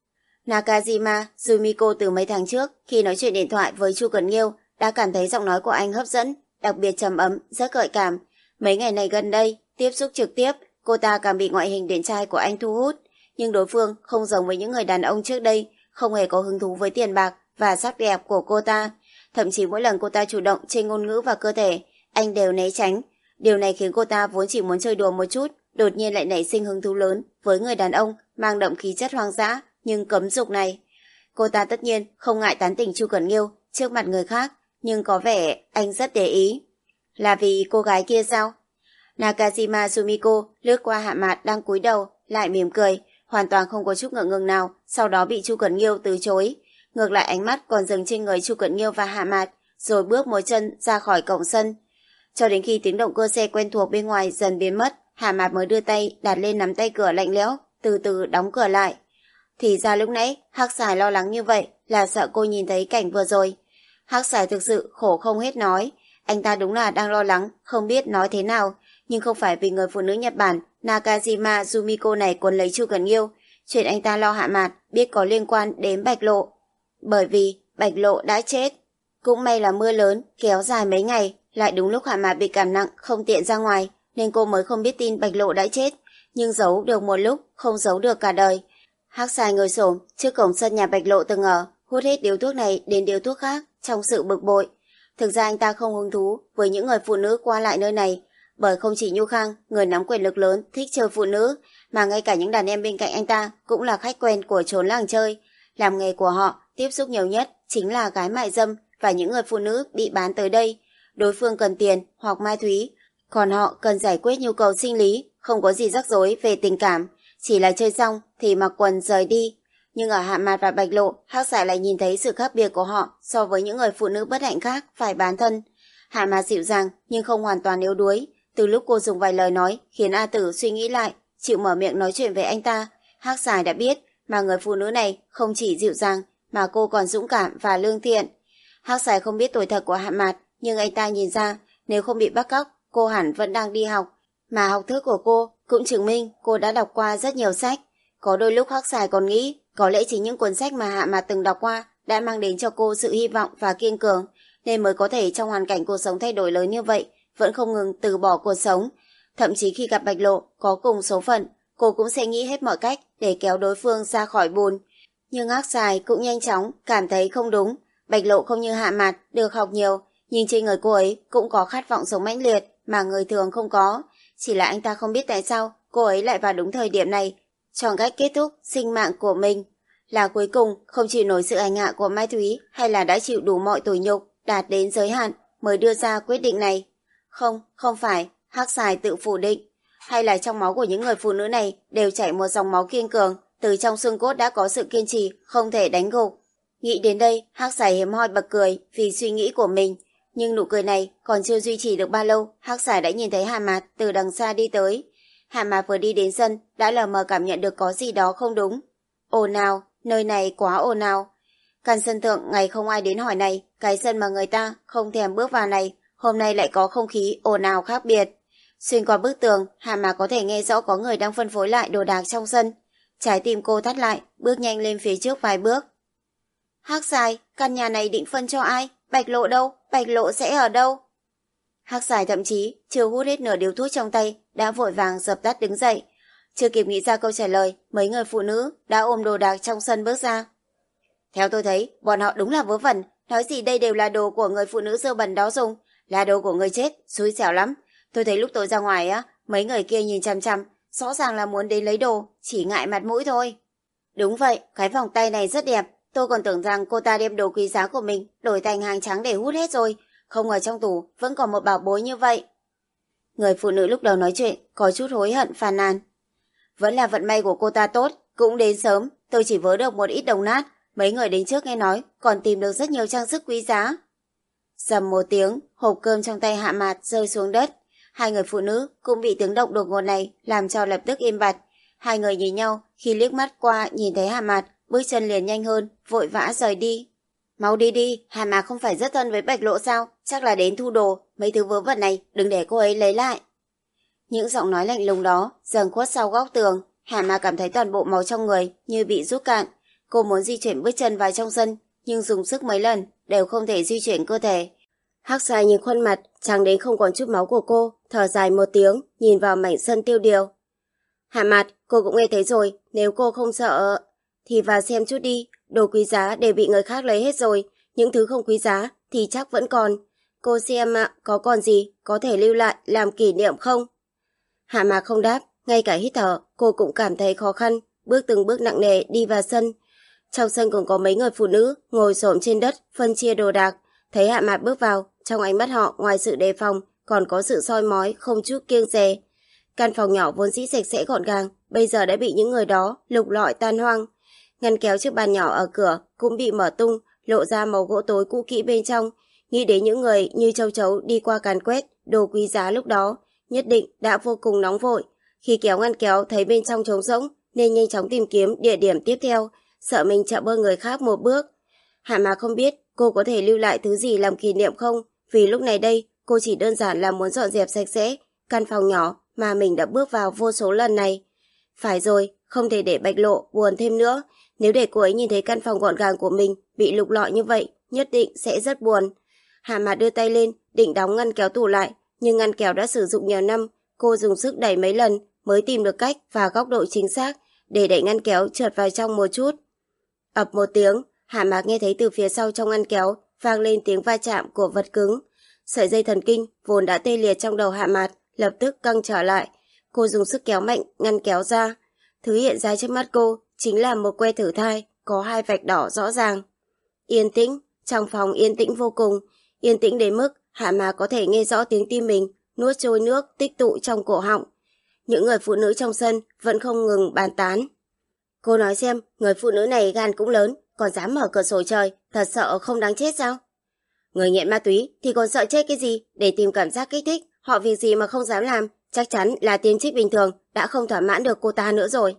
Nakajima Yumiko từ mấy tháng trước khi nói chuyện điện thoại với Chu Cẩn Nghiêu đã cảm thấy giọng nói của anh hấp dẫn, đặc biệt trầm ấm, rất gợi cảm. Mấy ngày này gần đây, tiếp xúc trực tiếp, cô ta càng bị ngoại hình điển trai của anh thu hút. Nhưng đối phương không giống với những người đàn ông trước đây, không hề có hứng thú với tiền bạc và sắc đẹp của cô ta. Thậm chí mỗi lần cô ta chủ động trên ngôn ngữ và cơ thể, anh đều né tránh. Điều này khiến cô ta vốn chỉ muốn chơi đùa một chút, đột nhiên lại nảy sinh hứng thú lớn với người đàn ông mang đậm khí chất hoang dã nhưng cấm dục này. Cô ta tất nhiên không ngại tán tỉnh Chu Cẩn Nghiêu trước mặt người khác, nhưng có vẻ anh rất để ý. Là vì cô gái kia sao? Nakajima Yumiko lướt qua Hạ Mạt đang cúi đầu, lại mỉm cười, hoàn toàn không có chút ngượng ngùng nào, sau đó bị Chu Cẩn Nghiêu từ chối. Ngược lại ánh mắt còn dừng trên người Chu Cẩn Nghiêu và Hạ Mạt, rồi bước một chân ra khỏi cổng sân. Cho đến khi tiếng động cơ xe quen thuộc bên ngoài dần biến mất, Hạ Mạt mới đưa tay đặt lên nắm tay cửa lạnh lẽo, từ từ đóng cửa lại. Thì ra lúc nãy Hắc Sải lo lắng như vậy là sợ cô nhìn thấy cảnh vừa rồi. Hắc Sải thực sự khổ không hết nói, anh ta đúng là đang lo lắng, không biết nói thế nào, nhưng không phải vì người phụ nữ Nhật Bản Nakajima Yumiko này cuốn lấy Chu Cẩn Nghiêu. Chuyện anh ta lo Hạ Mạt biết có liên quan đến Bạch Lộ, bởi vì Bạch Lộ đã chết. Cũng may là mưa lớn kéo dài mấy ngày, lại đúng lúc Hạ Mạt bị cảm nặng không tiện ra ngoài, nên cô mới không biết tin Bạch Lộ đã chết, nhưng giấu được một lúc không giấu được cả đời. Hắc Sài ngồi xổm trước cổng sân nhà Bạch Lộ từng ở, hút hết điếu thuốc này đến điếu thuốc khác trong sự bực bội. Thực ra anh ta không hứng thú với những người phụ nữ qua lại nơi này, bởi không chỉ Nhu Khang, người nắm quyền lực lớn, thích chơi phụ nữ, mà ngay cả những đàn em bên cạnh anh ta cũng là khách quen của chốn làng chơi. Làm nghề của họ, tiếp xúc nhiều nhất chính là gái mại dâm và những người phụ nữ bị bán tới đây. Đối phương cần tiền hoặc ma túy, còn họ cần giải quyết nhu cầu sinh lý, không có gì rắc rối về tình cảm, chỉ là chơi xong thì mặc quần rời đi. Nhưng ở Hạ Mạt và Bạch Lộ, Hắc Sải lại nhìn thấy sự khác biệt của họ so với những người phụ nữ bất hạnh khác phải bán thân. Hạ Mạt dịu dàng nhưng không hoàn toàn yếu đuối. Từ lúc cô dùng vài lời nói khiến A Tử suy nghĩ lại, chịu mở miệng nói chuyện với anh ta, Hắc Sải đã biết mà người phụ nữ này không chỉ dịu dàng mà cô còn dũng cảm và lương thiện. Hắc Sải không biết tuổi thật của Hạ Mạt, nhưng anh ta nhìn ra nếu không bị bắt cóc, cô hẳn vẫn đang đi học, mà học thức của cô cũng chứng minh cô đã đọc qua rất nhiều sách. Có đôi lúc Hắc Sải còn nghĩ có lẽ chính những cuốn sách mà Hạ Mạt từng đọc qua đã mang đến cho cô sự hy vọng và kiên cường, nên mới có thể trong hoàn cảnh cuộc sống thay đổi lớn như vậy vẫn không ngừng từ bỏ cuộc sống. Thậm chí khi gặp Bạch Lộ có cùng số phận, cô cũng sẽ nghĩ hết mọi cách để kéo đối phương ra khỏi bùn. Nhưng Hắc Sải cũng nhanh chóng cảm thấy không đúng. Bạch Lộ không như Hạ Mạt được học nhiều, nhưng trên người cô ấy cũng có khát vọng sống mãnh liệt mà người thường không có. Chỉ là anh ta không biết tại sao cô ấy lại vào đúng thời điểm này chọn cách kết thúc sinh mạng của mình. Là cuối cùng không chịu nổi sự hành hạ của Mai Thúy, hay là đã chịu đủ mọi tủi nhục đạt đến giới hạn mới đưa ra quyết định này? Không, không phải, Hắc Sải tự phủ định. Hay là trong máu của những người phụ nữ này đều chảy một dòng máu kiên cường, từ trong xương cốt đã có sự kiên trì không thể đánh gục. Nghĩ đến đây, Hắc Sải hiếm hoi bật cười vì suy nghĩ của mình. Nhưng nụ cười này còn chưa duy trì được bao lâu, Hắc Sải đã nhìn thấy Hạ Mạt từ đằng xa đi tới. Hạ Mạt vừa đi đến sân đã lờ mờ cảm nhận được có gì đó không đúng. Ồn ào, nơi này quá ồn ào. Căn sân thượng ngày không ai đến hỏi này, cái sân mà người ta không thèm bước vào này, hôm nay lại có không khí ồn ào khác biệt. Xuyên qua bức tường, Hạ Mạt có thể nghe rõ có người đang phân phối lại đồ đạc trong sân. Trái tim cô thắt lại, bước nhanh lên phía trước vài bước. Hắc Sải, căn nhà này định phân cho ai? Bạch Lộ đâu? Bạch Lộ sẽ ở đâu? Hắc Sải thậm chí chưa hút hết nửa điếu thuốc trong tay đã vội vàng dập tắt đứng dậy. Chưa kịp nghĩ ra câu trả lời, mấy người phụ nữ đã ôm đồ đạc trong sân bước ra. Theo tôi thấy, bọn họ đúng là vớ vẩn, nói gì đây đều là đồ của người phụ nữ dơ bẩn đó dùng, là đồ của người chết, xui xẻo lắm. Tôi thấy lúc tôi ra ngoài á, mấy người kia nhìn chằm chằm, rõ ràng là muốn đến lấy đồ, chỉ ngại mặt mũi thôi. Đúng vậy, cái vòng tay này rất đẹp, tôi còn tưởng rằng cô ta đem đồ quý giá của mình đổi thành hàng trắng để hút hết rồi, không ngờ trong tủ vẫn còn một bảo bối như vậy. Người phụ nữ lúc đầu nói chuyện có chút hối hận phàn nàn. Vẫn là vận may của cô ta tốt, Cũng đến sớm, tôi chỉ vớ được một ít đồng nát. Mấy người đến trước nghe nói còn tìm được rất nhiều trang sức quý giá. Dầm một tiếng, hộp cơm trong tay Hạ Mạt rơi xuống đất. Hai người phụ nữ cũng bị tiếng động đột ngột này làm cho lập tức im bặt. Hai người nhìn nhau, khi liếc mắt qua nhìn thấy Hạ Mạt, bước chân liền nhanh hơn, vội vã rời đi. Mau đi đi, Hạ Mạt không phải rất thân với Bạch Lộ sao? Chắc là đến thu đồ, mấy thứ vớ vẩn này đừng để cô ấy lấy lại. Những giọng nói lạnh lùng đó dần khuất sau góc tường. Hạ Mạt cảm thấy toàn bộ máu trong người như bị rút cạn. Cô muốn di chuyển bước chân vào trong sân, nhưng dùng sức mấy lần đều không thể di chuyển cơ thể. Hắc Sai nhìn khuôn mặt trắng đến không còn chút máu của cô, thở dài một tiếng, nhìn vào mảnh sân tiêu điều. Hạ Mạt, cô cũng nghe thấy rồi, nếu cô không sợ thì vào xem chút đi, đồ quý giá đều bị người khác lấy hết rồi, những thứ không quý giá thì chắc vẫn còn. Cô xem ạ, có còn gì có thể lưu lại làm kỷ niệm không? Hạ Mạt không đáp, ngay cả hít thở cô cũng cảm thấy khó khăn, bước từng bước nặng nề đi vào sân. Trong sân còn có mấy người phụ nữ ngồi xổm trên đất phân chia đồ đạc. Thấy Hạ Mạt bước vào, trong ánh mắt họ ngoài sự đề phòng còn có sự soi mói không chút kiêng dè. Căn phòng nhỏ vốn dĩ sạch sẽ gọn gàng, bây giờ đã bị những người đó lục lọi tan hoang. Ngăn kéo chiếc bàn nhỏ ở cửa cũng bị mở tung, lộ ra màu gỗ tối cũ kỹ bên trong. Nghĩ đến những người như châu chấu đi qua càn quét đồ quý giá lúc đó, nhất định đã vô cùng nóng vội. Khi kéo ngăn kéo thấy bên trong trống rỗng nên nhanh chóng tìm kiếm địa điểm tiếp theo, sợ mình chậm hơn người khác một bước. Hạ Mạt không biết cô có thể lưu lại thứ gì làm kỷ niệm không, vì lúc này đây cô chỉ đơn giản là muốn dọn dẹp sạch sẽ căn phòng nhỏ mà mình đã bước vào vô số lần này. Phải rồi, không thể để Bạch Lộ buồn thêm nữa. Nếu để cô ấy nhìn thấy căn phòng gọn gàng của mình bị lục lọi như vậy, nhất định sẽ rất buồn. Hạ Mạt đưa tay lên định đóng ngăn kéo tủ lại, nhưng ngăn kéo đã sử dụng nhiều năm, cô dùng sức đẩy mấy lần mới tìm được cách và góc độ chính xác để đẩy ngăn kéo trượt vào trong một chút. Ập một tiếng, Hạ Mạt nghe thấy từ phía sau trong ngăn kéo vang lên tiếng va chạm của vật cứng. Sợi dây thần kinh vốn đã tê liệt trong đầu Hạ Mạt lập tức căng trở lại. Cô dùng sức kéo mạnh ngăn kéo ra. Thứ hiện ra trước mắt cô chính là một que thử thai có hai vạch đỏ rõ ràng. Yên tĩnh, trong phòng yên tĩnh vô cùng, yên tĩnh đến mức Hạ Mạt có thể nghe rõ tiếng tim mình nuốt trôi nước tích tụ trong cổ họng. Những người phụ nữ trong sân vẫn không ngừng bàn tán. Cô nói xem, người phụ nữ này gan cũng lớn, còn dám mở cửa sổ trời, thật sợ không đáng chết sao? Người nghiện ma túy thì còn sợ chết cái gì, để tìm cảm giác kích thích, họ việc gì mà không dám làm, chắc chắn là tiêm trích bình thường đã không thỏa mãn được cô ta nữa rồi.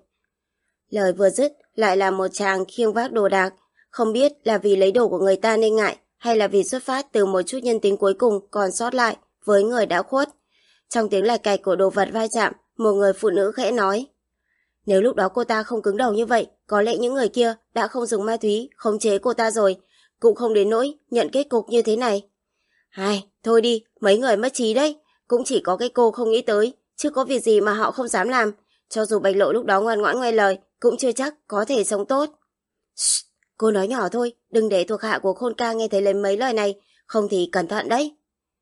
Lời vừa dứt lại là một chàng khiêng vác đồ đạc, không biết là vì lấy đồ của người ta nên ngại hay là vì xuất phát từ một chút nhân tính cuối cùng còn sót lại với người đã khuất. Trong tiếng lạch cạch của đồ vật va chạm, một người phụ nữ khẽ nói: Nếu lúc đó cô ta không cứng đầu như vậy, có lẽ những người kia đã không dùng ma túy khống chế cô ta rồi, cũng không đến nỗi nhận kết cục như thế này. Ai, thôi đi, mấy người mất trí đấy, cũng chỉ có cái cô không nghĩ tới, chứ có việc gì mà họ không dám làm. Cho dù Bạch Lộ lúc đó ngoan ngoãn nghe lời, cũng chưa chắc có thể sống tốt. Shh, cô nói nhỏ thôi, đừng để thuộc hạ của Khôn ca nghe thấy lấy mấy lời này, không thì cẩn thận đấy.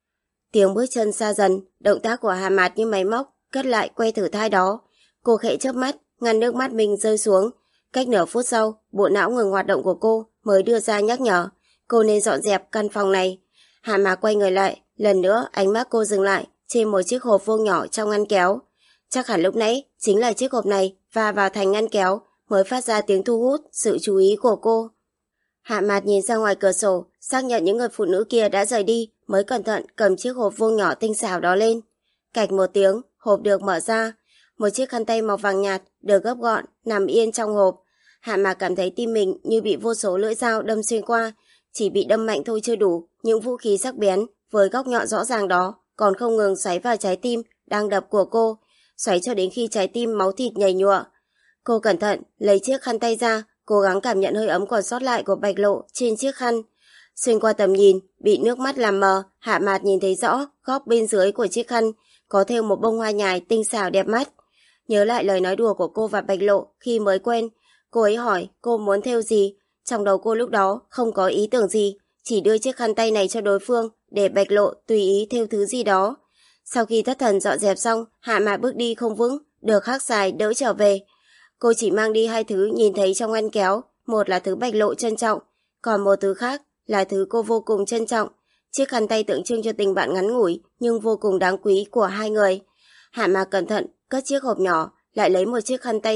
Tiếng bước chân xa dần, động tác của Hạ Mạt như máy móc cất lại que thử thai đó. Cô khẽ chớp mắt, ngăn nước mắt mình rơi xuống. Cách nửa phút sau, bộ não ngừng hoạt động của cô mới đưa ra nhắc nhở cô nên dọn dẹp căn phòng này. Hạ Mạt quay người lại, lần nữa ánh mắt cô dừng lại trên một chiếc hộp vuông nhỏ trong ngăn kéo. Chắc hẳn lúc nãy chính là chiếc hộp này va vào thành ngăn kéo mới phát ra tiếng thu hút sự chú ý của cô. Hạ Mạt nhìn ra ngoài cửa sổ, xác nhận những người phụ nữ kia đã rời đi, mới cẩn thận cầm chiếc hộp vuông nhỏ tinh xảo đó lên. Cạch một tiếng, hộp được mở ra. Một chiếc khăn tay màu vàng nhạt được gấp gọn nằm yên trong hộp. Hạ Mạt cảm thấy tim mình như bị vô số lưỡi dao đâm xuyên qua. Chỉ bị đâm mạnh thôi chưa đủ, những vũ khí sắc bén với góc nhọn rõ ràng đó còn không ngừng xoáy vào trái tim đang đập của cô, xoáy cho đến khi trái tim máu thịt nhầy nhụa. Cô cẩn thận lấy chiếc khăn tay ra, cố gắng cảm nhận hơi ấm còn sót lại của Bạch Lộ trên chiếc khăn. Xuyên qua tầm nhìn bị nước mắt làm mờ, Hạ Mạt nhìn thấy rõ góc bên dưới của chiếc khăn có thêu một bông hoa nhài tinh xảo đẹp mắt. Nhớ lại lời nói đùa của cô và Bạch Lộ khi mới quen, cô ấy hỏi cô muốn thêu gì. Trong đầu cô lúc đó không có ý tưởng gì, chỉ đưa chiếc khăn tay này cho đối phương để Bạch Lộ tùy ý thêu thứ gì đó. Sau khi thất thần dọn dẹp xong, Hạ Mạt bước đi không vững, được Hắc Xài đỡ trở về. Cô chỉ mang đi hai thứ nhìn thấy trong ngăn kéo, một là thứ Bạch Lộ trân trọng, còn một thứ khác là thứ cô vô cùng trân trọng, chiếc khăn tay tượng trưng cho tình bạn ngắn ngủi nhưng vô cùng đáng quý của hai người. Hạ Mạt cẩn thận cất chiếc hộp nhỏ, lại lấy một chiếc khăn tay sạch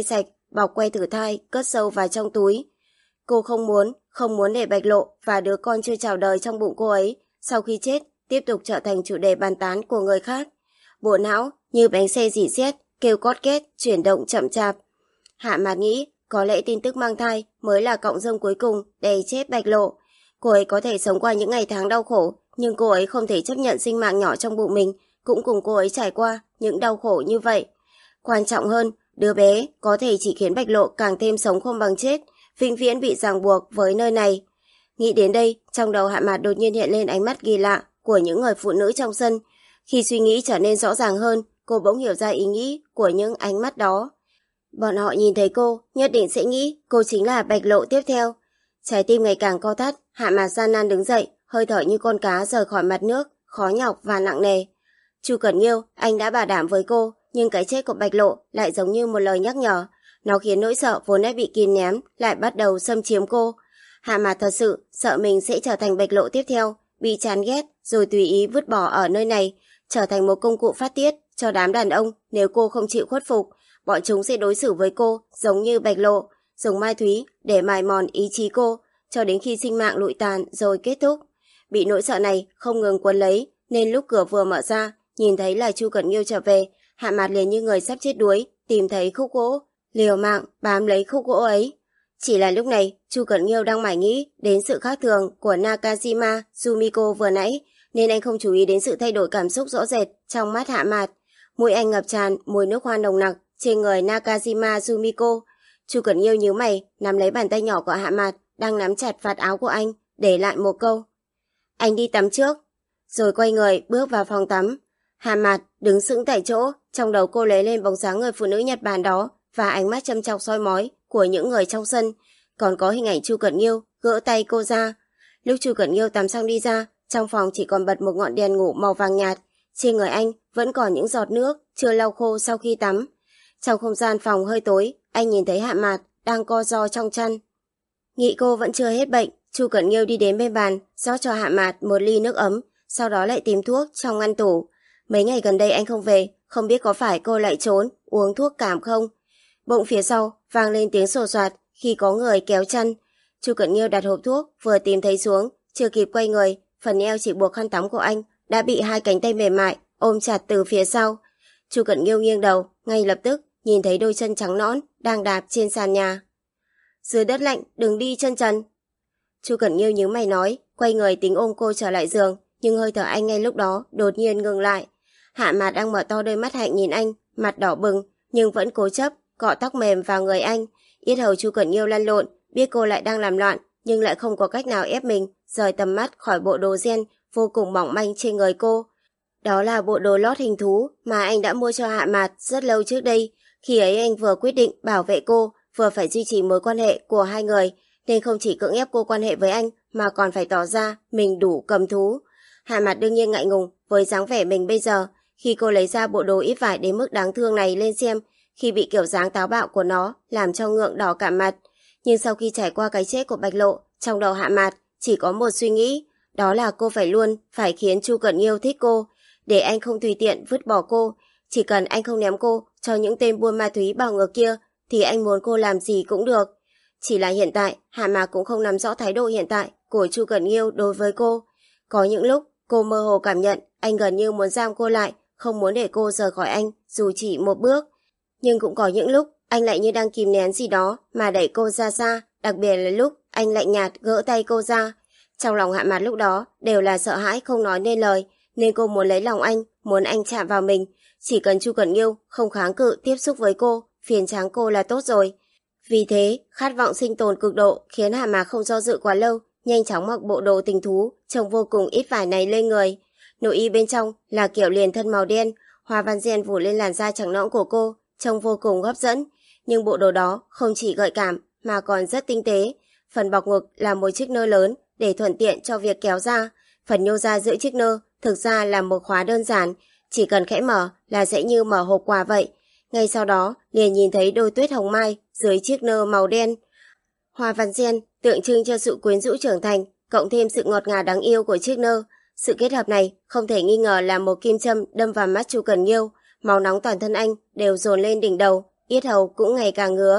bọc que thử thai, cất sâu vào trong túi. Cô không muốn, không muốn để Bạch Lộ và đứa con chưa chào đời trong bụng cô ấy, sau khi chết, tiếp tục trở thành chủ đề bàn tán của người khác. Bộ não, như bánh xe rỉ sét, kêu cót két, chuyển động chậm chạp. Hạ Mạt nghĩ, có lẽ tin tức mang thai mới là cọng rơm cuối cùng đè chết Bạch Lộ. Cô ấy có thể sống qua những ngày tháng đau khổ, nhưng cô ấy không thể chấp nhận sinh mạng nhỏ trong bụng mình cũng cùng cô ấy trải qua những đau khổ như vậy. Quan trọng hơn, đứa bé có thể chỉ khiến Bạch Lộ càng thêm sống không bằng chết, vĩnh viễn bị ràng buộc với nơi này. Nghĩ đến đây, trong đầu Hạ Mạt đột nhiên hiện lên ánh mắt kỳ lạ của những người phụ nữ trong sân. Khi suy nghĩ trở nên rõ ràng hơn, cô bỗng hiểu ra ý nghĩ của những ánh mắt đó. Bọn họ nhìn thấy cô, nhất định sẽ nghĩ cô chính là Bạch Lộ tiếp theo. Trái tim ngày càng co thắt, Hạ Mạt gian nan đứng dậy, hơi thở như con cá rời khỏi mặt nước, khó nhọc và nặng nề. Chu Cẩn Nghiêu, anh đã bảo đảm với cô, nhưng cái chết của Bạch Lộ lại giống như một lời nhắc nhở. Nó khiến nỗi sợ vốn đã bị kìm nén lại bắt đầu xâm chiếm cô. Hạ Mạt thật sự sợ mình sẽ trở thành Bạch Lộ tiếp theo, bị chán ghét rồi tùy ý vứt bỏ ở nơi này, trở thành một công cụ phát tiết cho đám đàn ông. Nếu cô không chịu khuất phục, bọn chúng sẽ đối xử với cô giống như Bạch Lộ, dùng ma túy để mài mòn ý chí cô cho đến khi sinh mạng lụi tàn rồi kết thúc. Bị nỗi sợ này không ngừng quấn lấy, nên lúc cửa vừa mở ra, nhìn thấy là Chu Cẩn Nghiêu trở về, Hạ Mạt liền như người sắp chết đuối, tìm thấy khúc gỗ, liều mạng bám lấy khúc gỗ ấy. Chỉ là lúc này, Chu Cẩn Nghiêu đang mải nghĩ đến sự khác thường của Nakajima Yumiko vừa nãy, nên anh không chú ý đến sự thay đổi cảm xúc rõ rệt trong mắt Hạ Mạt. Mũi anh ngập tràn mùi nước hoa nồng nặc trên người Nakajima Yumiko. Chu Cẩn Nghiêu nhíu mày, nắm lấy bàn tay nhỏ của Hạ Mạt đang nắm chặt vạt áo của anh, để lại một câu: "Anh đi tắm trước." Rồi quay người bước vào phòng tắm. Hạ Mạt đứng sững tại chỗ, trong đầu cô lấy lên bóng dáng người phụ nữ Nhật Bản đó và ánh mắt châm chọc soi mói của những người trong sân, còn có hình ảnh Chu Cẩn Nghiêu gỡ tay cô ra. Lúc Chu Cẩn Nghiêu tắm xong đi ra, trong phòng chỉ còn bật một ngọn đèn ngủ màu vàng nhạt, trên người anh vẫn còn những giọt nước chưa lau khô sau khi tắm. Trong không gian phòng hơi tối, anh nhìn thấy Hạ Mạt đang co ro trong chăn. Nghĩ cô vẫn chưa hết bệnh, Chu Cẩn Nghiêu đi đến bên bàn, rót cho Hạ Mạt một ly nước ấm, sau đó lại tìm thuốc trong ngăn tủ. Mấy ngày gần đây anh không về, không biết có phải cô lại trốn uống thuốc cảm không? Bỗng phía sau vang lên tiếng sột soạt khi có người kéo chăn. Chu Cẩn Nghiêu đặt hộp thuốc vừa tìm thấy xuống, chưa kịp quay người, phần eo chỉ buộc khăn tắm của anh đã bị hai cánh tay mềm mại ôm chặt từ phía sau. Chu Cẩn Nghiêu nghiêng đầu, ngay lập tức nhìn thấy đôi chân trắng nõn đang đạp trên sàn nhà. "Dưới đất lạnh, đừng đi chân trần." Chu Cẩn Nghiêu nhíu mày nói, quay người tính ôm cô trở lại giường, nhưng hơi thở anh ngay lúc đó đột nhiên ngừng lại. Hạ Mạt đang mở to đôi mắt hạnh nhìn anh, mặt đỏ bừng nhưng vẫn cố chấp cọ tóc mềm vào người anh. Yết hầu Chu Cẩn Nghiêu lăn lộn, biết cô lại đang làm loạn nhưng lại không có cách nào ép mình rời tầm mắt khỏi bộ đồ ren vô cùng mỏng manh trên người cô. Đó là bộ đồ lót hình thú mà anh đã mua cho Hạ Mạt rất lâu trước đây. Khi ấy anh vừa quyết định bảo vệ cô, vừa phải duy trì mối quan hệ của hai người, nên không chỉ cưỡng ép cô quan hệ với anh mà còn phải tỏ ra mình đủ cầm thú. Hạ Mạt đương nhiên ngại ngùng với dáng vẻ mình bây giờ. Khi cô lấy ra bộ đồ ít vải đến mức đáng thương này lên xem, khi bị kiểu dáng táo bạo của nó làm cho ngượng đỏ cả mặt. Nhưng sau khi trải qua cái chết của Bạch Lộ, trong đầu Hạ Mạt chỉ có một suy nghĩ, đó là cô phải luôn phải khiến Chu Cẩn Nghiêu thích cô, để anh không tùy tiện vứt bỏ cô. Chỉ cần anh không ném cô cho những tên buôn ma túy bào ngược kia, thì anh muốn cô làm gì cũng được. Chỉ là hiện tại, Hạ Mạt cũng không nắm rõ thái độ hiện tại của Chu Cẩn Nghiêu đối với cô. Có những lúc, cô mơ hồ cảm nhận anh gần như muốn giam cô lại, không muốn để cô rời khỏi anh dù chỉ một bước. Nhưng cũng có những lúc, anh lại như đang kìm nén gì đó mà đẩy cô ra xa, đặc biệt là lúc anh lạnh nhạt gỡ tay cô ra. Trong lòng Hạ Mạt lúc đó đều là sợ hãi không nói nên lời, nên cô muốn lấy lòng anh, muốn anh chạm vào mình. Chỉ cần Chu Cẩn Nghiêu không kháng cự tiếp xúc với cô, phiền tráng cô là tốt rồi. Vì thế, khát vọng sinh tồn cực độ khiến Hạ Mạt không do dự quá lâu, nhanh chóng mặc bộ đồ tình thú trông vô cùng ít vải này lên người. Nội y bên trong là kiểu liền thân màu đen, hoa văn ren phủ lên làn da trắng nõn của cô, trông vô cùng hấp dẫn. Nhưng bộ đồ đó không chỉ gợi cảm mà còn rất tinh tế. Phần bọc ngực là một chiếc nơ lớn để thuận tiện cho việc kéo ra. Phần nhô ra giữa chiếc nơ thực ra là một khóa đơn giản, chỉ cần khẽ mở là sẽ như mở hộp quà vậy. Ngay sau đó liền nhìn thấy đôi tuyết hồng mai dưới chiếc nơ màu đen. Hoa văn ren tượng trưng cho sự quyến rũ trưởng thành, cộng thêm sự ngọt ngào đáng yêu của chiếc nơ. Sự kết hợp này không thể nghi ngờ là một kim châm đâm vào mắt Chu Cẩn Nghiêu. Máu nóng toàn thân anh đều dồn lên đỉnh đầu, yết hầu cũng ngày càng ngứa.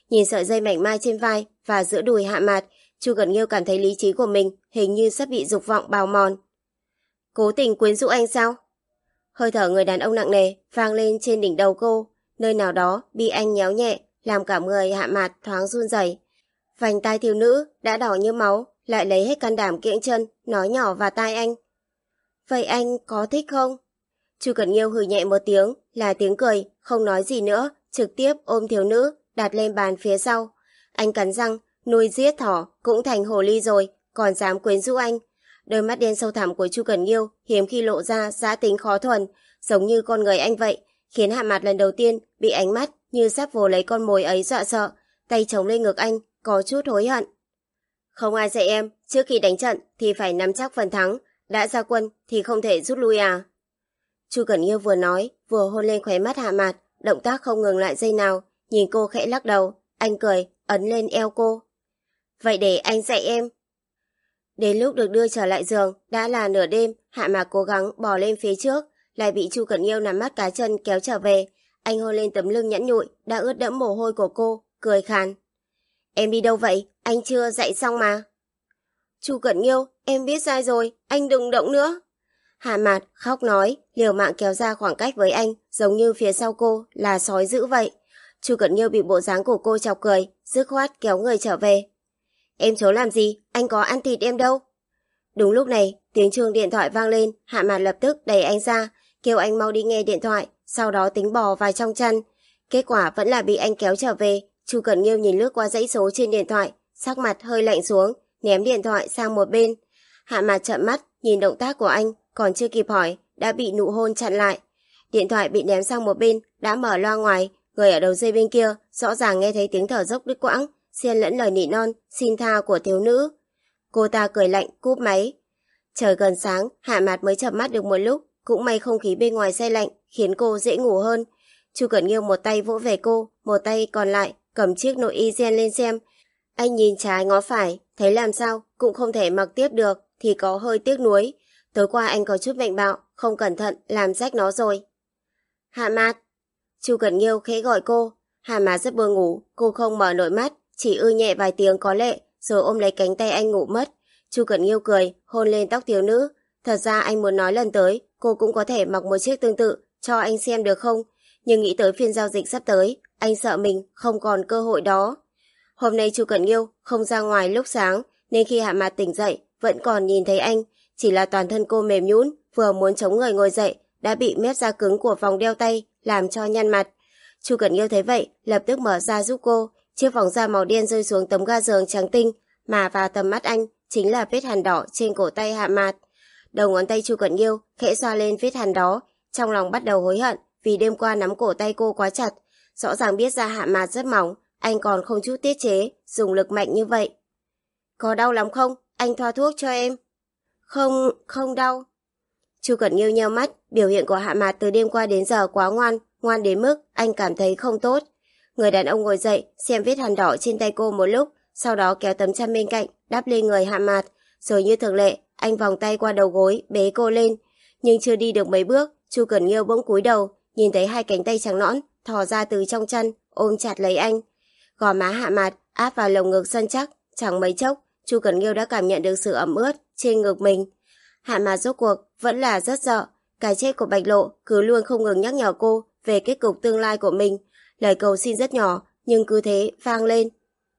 Nhìn sợi dây mảnh mai trên vai và giữa đùi Hạ Mạt, Chu Cẩn Nghiêu cảm thấy lý trí của mình hình như sắp bị dục vọng bào mòn. Cố tình quyến rũ anh sao? Hơi thở người đàn ông nặng nề vang lên trên đỉnh đầu cô, nơi nào đó bị anh nhéo nhẹ, làm cả người Hạ Mạt thoáng run rẩy. Vành tai thiếu nữ đã đỏ như máu, lại lấy hết can đảm kiễng chân, nói nhỏ vào tai anh. Vậy anh có thích không? Chu Cẩn Nghiêu hừ nhẹ một tiếng, là tiếng cười, không nói gì nữa, trực tiếp ôm thiếu nữ, đặt lên bàn phía sau. Anh cắn răng, nuôi giết thỏ cũng thành hồ ly rồi, còn dám quyến rũ anh. Đôi mắt đen sâu thẳm của Chu Cẩn Nghiêu hiếm khi lộ ra dã tính khó thuần, giống như con người anh vậy, khiến Hạ Mạt lần đầu tiên bị ánh mắt như sắp vồ lấy con mồi ấy dọa sợ, tay chống lên ngực anh, có chút hối hận. Không ai dạy em, trước khi đánh trận thì phải nắm chắc phần thắng, đã ra quân thì không thể rút lui à? Chu Cẩn Nghiêu vừa nói, vừa hôn lên khóe mắt Hạ Mạt, động tác không ngừng lại giây nào, nhìn cô khẽ lắc đầu, anh cười, ấn lên eo cô. Vậy để anh dạy em. Đến lúc được đưa trở lại giường, đã là nửa đêm, Hạ Mạt cố gắng bò lên phía trước, lại bị Chu Cẩn Nghiêu nắm mắt cá chân kéo trở về. Anh hôn lên tấm lưng nhẵn nhụi, đã ướt đẫm mồ hôi của cô, cười khàn. Em đi đâu vậy? Anh chưa dạy xong mà. Chu Cẩn Nghiêu, em biết sai rồi, anh đừng động nữa. Hạ Mạt khóc nói, liều mạng kéo ra khoảng cách với anh, giống như phía sau cô là sói dữ vậy. Chu Cẩn Nghiêu bị bộ dáng của cô chọc cười, dứt khoát kéo người trở về. Em trốn làm gì? Anh có ăn thịt em đâu. Đúng lúc này, tiếng chuông điện thoại vang lên, Hạ Mạt lập tức đẩy anh ra, kêu anh mau đi nghe điện thoại, sau đó tính bò vào trong chăn. Kết quả vẫn là bị anh kéo trở về. Chu Cẩn Nghiêu nhìn lướt qua dãy số trên điện thoại, sắc mặt hơi lạnh xuống, ném điện thoại sang một bên. Hạ Mạt trợn mắt, nhìn động tác của anh, còn chưa kịp hỏi, đã bị nụ hôn chặn lại. Điện thoại bị ném sang một bên, đã mở loa ngoài, người ở đầu dây bên kia rõ ràng nghe thấy tiếng thở dốc đứt quãng, xen lẫn lời nỉ non, xin tha của thiếu nữ. Cô ta cười lạnh, cúp máy. Trời gần sáng, Hạ Mạt mới chợp mắt được một lúc, cũng may không khí bên ngoài se lạnh, khiến cô dễ ngủ hơn. Chu Cẩn Nghiêu một tay vỗ về cô, một tay còn lại cầm chiếc nội y gen lên xem. Anh nhìn trái ngó phải, thấy làm sao cũng không thể mặc tiếp được, thì có hơi tiếc nuối. Tối qua anh có chút mạnh bạo, không cẩn thận làm rách nó rồi. Hạ Mạt. Chu Cẩn Nghiêu khẽ gọi cô. Hạ Mạt rất buồn ngủ, cô không mở nổi mắt, chỉ ư nhẹ vài tiếng có lệ, rồi ôm lấy cánh tay anh ngủ mất. Chu Cẩn Nghiêu cười, hôn lên tóc thiếu nữ. Thật ra anh muốn nói lần tới, cô cũng có thể mặc một chiếc tương tự, cho anh xem được không? Nhưng nghĩ tới phiên giao dịch sắp tới, anh sợ mình không còn cơ hội đó. Hôm nay Chu Cẩn Nghiêu không ra ngoài lúc sáng, nên khi Hạ Mạt tỉnh dậy, vẫn còn nhìn thấy anh. Chỉ là toàn thân cô mềm nhũn, vừa muốn chống người ngồi dậy, đã bị mép da cứng của vòng đeo tay làm cho nhăn mặt. Chu Cẩn Nghiêu thấy vậy, lập tức mở ra giúp cô. Chiếc vòng da màu đen rơi xuống tấm ga giường trắng tinh, mà vào tầm mắt anh chính là vết hằn đỏ trên cổ tay Hạ Mạt. Đầu ngón tay Chu Cẩn Nghiêu khẽ xoa lên vết hằn đó, trong lòng bắt đầu hối hận vì đêm qua nắm cổ tay cô quá chặt. Rõ ràng biết da Hạ Mạt rất mỏng, anh còn không chút tiết chế, dùng lực mạnh như vậy. Có đau lắm không? Anh thoa thuốc cho em. Không, không đau. Chu Cẩn Nghiêu nheo mắt, biểu hiện của Hạ Mạt từ đêm qua đến giờ quá ngoan, ngoan đến mức anh cảm thấy không tốt. Người đàn ông ngồi dậy, xem vết hằn đỏ trên tay cô một lúc, sau đó kéo tấm chăn bên cạnh, đắp lên người Hạ Mạt, rồi như thường lệ, anh vòng tay qua đầu gối, bế cô lên. Nhưng chưa đi được mấy bước, Chu Cẩn Nghiêu bỗng cúi đầu, nhìn thấy hai cánh tay trắng nõn thò ra từ trong chăn, ôm chặt lấy anh. Gò má Hạ Mạt áp vào lồng ngực săn chắc, chẳng mấy chốc, Chu Cẩn Nghiêu đã cảm nhận được sự ẩm ướt trên ngực mình. Hạ Mạt rốt cuộc vẫn là rất sợ, cái chết của Bạch Lộ cứ luôn không ngừng nhắc nhở cô về kết cục tương lai của mình. Lời cầu xin rất nhỏ, nhưng cứ thế vang lên.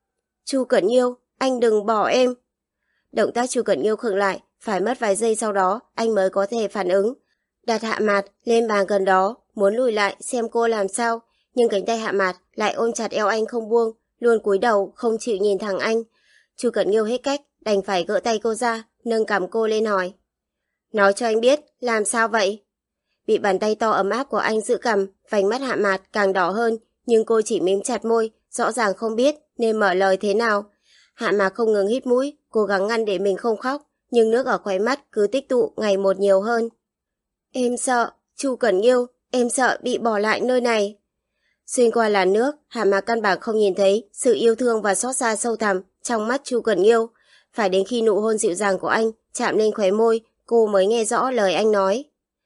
Chu Cẩn Nghiêu, anh đừng bỏ em. Động tác Chu Cẩn Nghiêu khựng lại, phải mất vài giây sau đó anh mới có thể phản ứng. Đặt Hạ Mạt lên bàn gần đó, muốn lùi lại xem cô làm sao, nhưng cánh tay Hạ Mạt lại ôm chặt eo anh không buông, luôn cúi đầu không chịu nhìn thẳng anh. Chu Cẩn Nghiêu hết cách, đành phải gỡ tay cô ra, nâng cằm cô lên hỏi. Nói cho anh biết, làm sao vậy? Bị bàn tay to ấm áp của anh giữ cằm, vành mắt Hạ Mạt càng đỏ hơn, nhưng cô chỉ mím chặt môi, rõ ràng không biết nên mở lời thế nào. Hạ Mạt không ngừng hít mũi, cố gắng ngăn để mình không khóc, nhưng nước ở khóe mắt cứ tích tụ ngày một nhiều hơn. Em sợ, Chu Cẩn Nghiêu, em sợ bị bỏ lại nơi này. Xuyên qua làn nước, Hạ Mạt căn bản không nhìn thấy sự yêu thương và xót xa sâu thẳm trong mắt Chu Cẩn Nghiêu. Phải đến khi nụ hôn dịu dàng của anh chạm lên khóe môi, cô mới nghe rõ lời anh nói.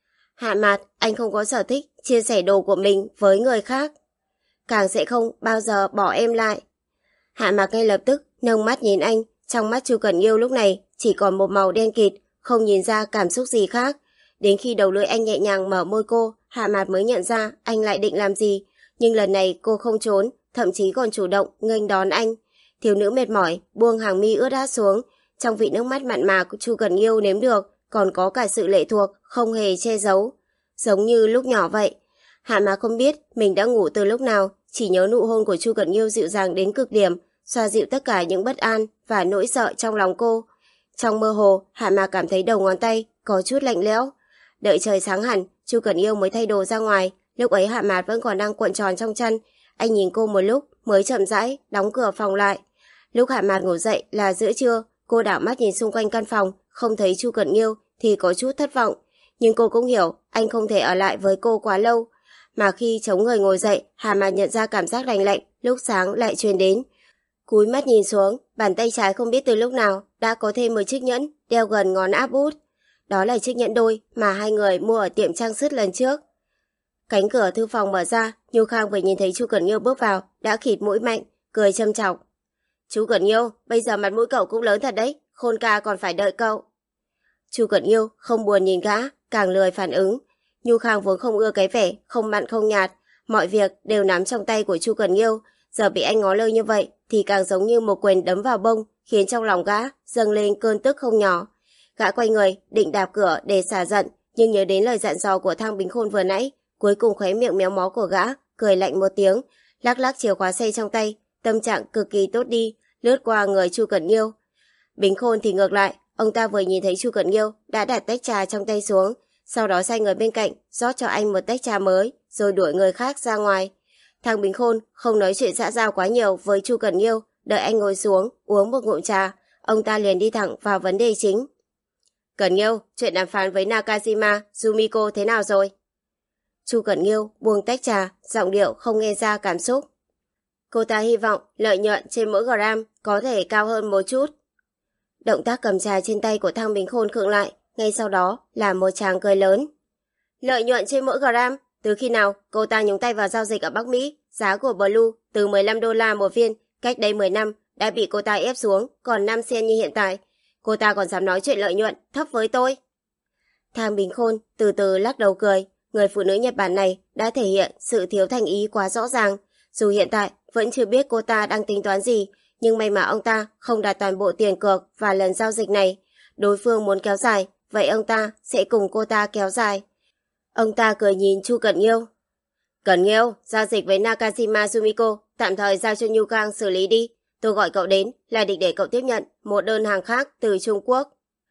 Hạ Mạt, anh không có sở thích chia sẻ đồ của mình với người khác. Càng sẽ không bao giờ bỏ em lại. Hạ Mạc ngay lập tức nâng mắt nhìn anh, trong mắt Chu Cẩn Nghiêu lúc này chỉ còn một màu đen kịt, không nhìn ra cảm xúc gì khác. Đến khi đầu lưỡi anh nhẹ nhàng mở môi cô, Hạ Mạc mới nhận ra anh lại định làm gì, nhưng lần này cô không trốn, thậm chí còn chủ động nghênh đón anh. Thiếu nữ mệt mỏi buông hàng mi ướt át xuống, trong vị nước mắt mặn mà của Chu Cẩn Nghiêu nếm được còn có cả sự lệ thuộc không hề che giấu, giống như lúc nhỏ vậy. Hạ Mạc không biết mình đã ngủ từ lúc nào, chỉ nhớ nụ hôn của Chu Cẩn Nghiêu dịu dàng đến cực điểm, xoa dịu tất cả những bất an và nỗi sợ trong lòng cô. Trong mơ hồ, Hạ Mạc cảm thấy đầu ngón tay có chút lạnh lẽo. Đợi trời sáng hẳn, Chu Cẩn Nghiêu mới thay đồ ra ngoài. Lúc ấy Hạ Mạc vẫn còn đang cuộn tròn trong chăn. Anh nhìn cô một lúc mới chậm rãi đóng cửa phòng lại. Lúc Hạ Mạc ngủ dậy là giữa trưa, cô đảo mắt nhìn xung quanh căn phòng, không thấy Chu Cẩn Nghiêu thì có chút thất vọng. Nhưng cô cũng hiểu anh không thể ở lại với cô quá lâu. Mà khi chống người ngồi dậy, Hạ Mạc nhận ra cảm giác lạnh lạnh lúc sáng lại truyền đến. Cúi mắt nhìn xuống, bàn tay trái không biết từ lúc nào đã có thêm một chiếc nhẫn đeo gần ngón áp út. Đó là chiếc nhẫn đôi mà hai người mua ở tiệm trang sức lần trước. Cánh cửa thư phòng mở ra, Nhu Khang vừa nhìn thấy Chu Cẩn Nghiêu bước vào, đã khịt mũi mạnh, cười châm chọc. Chu Cẩn Nghiêu, bây giờ mặt mũi cậu cũng lớn thật đấy, Khôn ca còn phải đợi cậu. Chu Cẩn Nghiêu không buồn nhìn gã, càng lười phản ứng. Nhu Khang vốn không ưa cái vẻ không mặn không nhạt, mọi việc đều nắm trong tay của Chu Cẩn Nghiêu, giờ bị anh ngó lơ như vậy thì càng giống như một quyền đấm vào bông, khiến trong lòng gã dâng lên cơn tức không nhỏ. Gã quay người định đạp cửa để xả giận, nhưng nhớ đến lời dặn dò của Thang Bính Khôn vừa nãy, cuối cùng khóe miệng méo mó của gã cười lạnh một tiếng, lắc lắc chìa khóa xe trong tay, tâm trạng cực kỳ tốt đi, lướt qua người Chu Cẩn Nghiêu. Bính Khôn thì ngược lại, ông ta vừa nhìn thấy Chu Cẩn Nghiêu đã đặt tách trà trong tay xuống, sau đó sai người bên cạnh rót cho anh một tách trà mới, rồi đuổi người khác ra ngoài. Thang Bính Khôn không nói chuyện xã giao quá nhiều với Chu Cẩn Nghiêu, đợi anh ngồi xuống uống một ngụm trà, ông ta liền đi thẳng vào vấn đề chính. Cẩn Nghiêu, chuyện đàm phán với Nakajima Yumiko thế nào rồi? Chu Cẩn Nghiêu buông tách trà, giọng điệu không nghe ra cảm xúc. Cô ta hy vọng lợi nhuận trên mỗi gram có thể cao hơn một chút. Động tác cầm trà trên tay của Thang Bính Khôn khựng lại, ngay sau đó là một tràng cười lớn. Lợi nhuận trên mỗi gram? Từ khi nào cô ta nhúng tay vào giao dịch ở Bắc Mỹ, giá của Blue từ mười lăm đô la một viên, cách đây mười năm đã bị cô ta ép xuống còn năm sen như hiện tại. Cô ta còn dám nói chuyện lợi nhuận thấp với tôi. Thang Bính Khôn từ từ lắc đầu cười, người phụ nữ Nhật Bản này đã thể hiện sự thiếu thành ý quá rõ ràng. Dù hiện tại vẫn chưa biết cô ta đang tính toán gì, nhưng may mà ông ta không đặt toàn bộ tiền cược và lần giao dịch này. Đối phương muốn kéo dài, vậy ông ta sẽ cùng cô ta kéo dài. Ông ta cười nhìn Chu Cẩn Nghiêu. Cẩn Nghiêu, giao dịch với Nakajima Yumiko tạm thời giao cho Nhu Khang xử lý đi. Tôi gọi cậu đến là định để cậu tiếp nhận một đơn hàng khác từ Trung Quốc.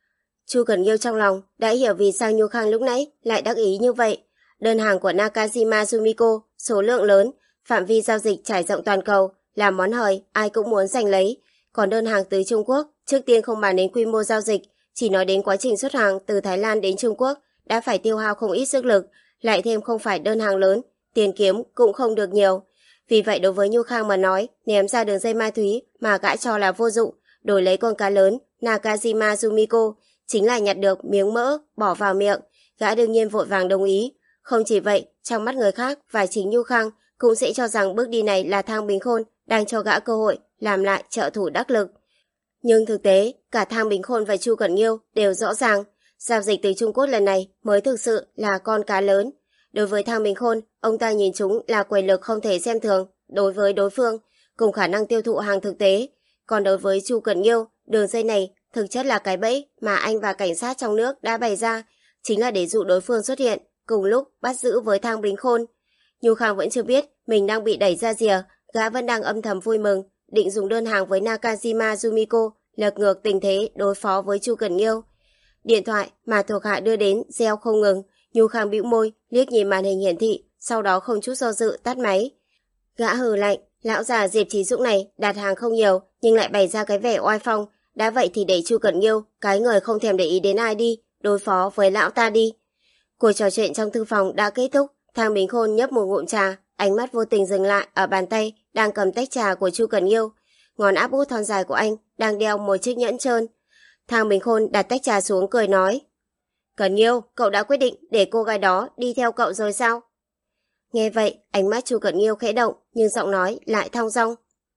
Chu Cẩn Nghiêu trong lòng đã hiểu vì sao Nhu Khang lúc nãy lại đắc ý như vậy. Đơn hàng của Nakajima Yumiko số lượng lớn, phạm vi giao dịch trải rộng toàn cầu, là món hời ai cũng muốn giành lấy. Còn đơn hàng từ Trung Quốc, trước tiên không bàn đến quy mô giao dịch, chỉ nói đến quá trình xuất hàng từ Thái Lan đến Trung Quốc đã phải tiêu hao không ít sức lực, lại thêm không phải đơn hàng lớn, tiền kiếm cũng không được nhiều. Vì vậy đối với Nhu Khang mà nói, ném ra đường dây ma túy mà gã cho là vô dụng, đổi lấy con cá lớn Nakajima Yumiko, chính là nhặt được miếng mỡ bỏ vào miệng. Gã đương nhiên vội vàng đồng ý. Không chỉ vậy, trong mắt người khác và chính Nhu Khang cũng sẽ cho rằng bước đi này là Thang Bính Khôn đang cho gã cơ hội làm lại trợ thủ đắc lực. Nhưng thực tế, cả Thang Bính Khôn và Chu Cẩn Nghiêu đều rõ ràng, giao dịch từ Trung Quốc lần này mới thực sự là con cá lớn. Đối với Thang Bính Khôn, ông ta nhìn chúng là quyền lực không thể xem thường đối với đối phương, cùng khả năng tiêu thụ hàng thực tế. Còn đối với Chu Cẩn Nghiêu, đường dây này thực chất là cái bẫy mà anh và cảnh sát trong nước đã bày ra, chính là để dụ đối phương xuất hiện, cùng lúc bắt giữ với Thang Bính Khôn. Nhu Khang vẫn chưa biết mình đang bị đẩy ra rìa, gã vẫn đang âm thầm vui mừng, định dùng đơn hàng với Nakajima Yumiko lật ngược tình thế đối phó với Chu Cẩn Nghiêu. Điện thoại mà thuộc hạ đưa đến reo không ngừng, Nhu Khang bĩu môi, liếc nhìn màn hình hiển thị, sau đó không chút do dự tắt máy. Gã hừ lạnh, lão già Diệp Chí Dũng này đặt hàng không nhiều nhưng lại bày ra cái vẻ oai phong, đã vậy thì để Chu Cẩn Nghiêu, cái người không thèm để ý đến ai đi, đối phó với lão ta đi. Cuộc trò chuyện trong thư phòng đã kết thúc, Thang Bính Khôn nhấp một ngụm trà, ánh mắt vô tình dừng lại ở bàn tay đang cầm tách trà của Chu Cẩn Nghiêu. Ngón áp út thon dài của anh đang đeo một chiếc nhẫn trơn. Thang Bính Khôn đặt tách trà xuống cười nói. Cẩn Nghiêu, cậu đã quyết định để cô gái đó đi theo cậu rồi sao? Nghe vậy, ánh mắt Chu Cẩn Nghiêu khẽ động, nhưng giọng nói lại thong dong.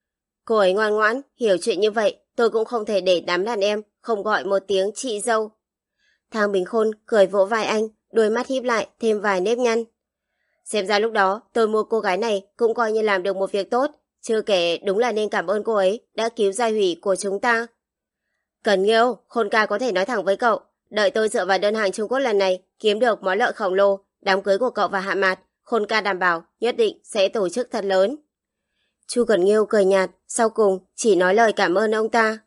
Cô ấy ngoan ngoãn, hiểu chuyện như vậy, tôi cũng không thể để đám đàn em không gọi một tiếng chị dâu. Thang Bình Khôn cười vỗ vai anh, đôi mắt híp lại thêm vài nếp nhăn. Xem ra lúc đó tôi mua cô gái này cũng coi như làm được một việc tốt, chưa kể đúng là nên cảm ơn cô ấy đã cứu Giai Hủy của chúng ta. Cần Nghiêu, Khôn ca có thể nói thẳng với cậu, đợi tôi dựa vào đơn hàng Trung Quốc lần này kiếm được món lợi khổng lồ, đám cưới của cậu và Hạ Mạt, Khôn ca đảm bảo nhất định sẽ tổ chức thật lớn. Chu Cẩn Nghiêu cười nhạt, sau cùng chỉ nói lời cảm ơn ông ta.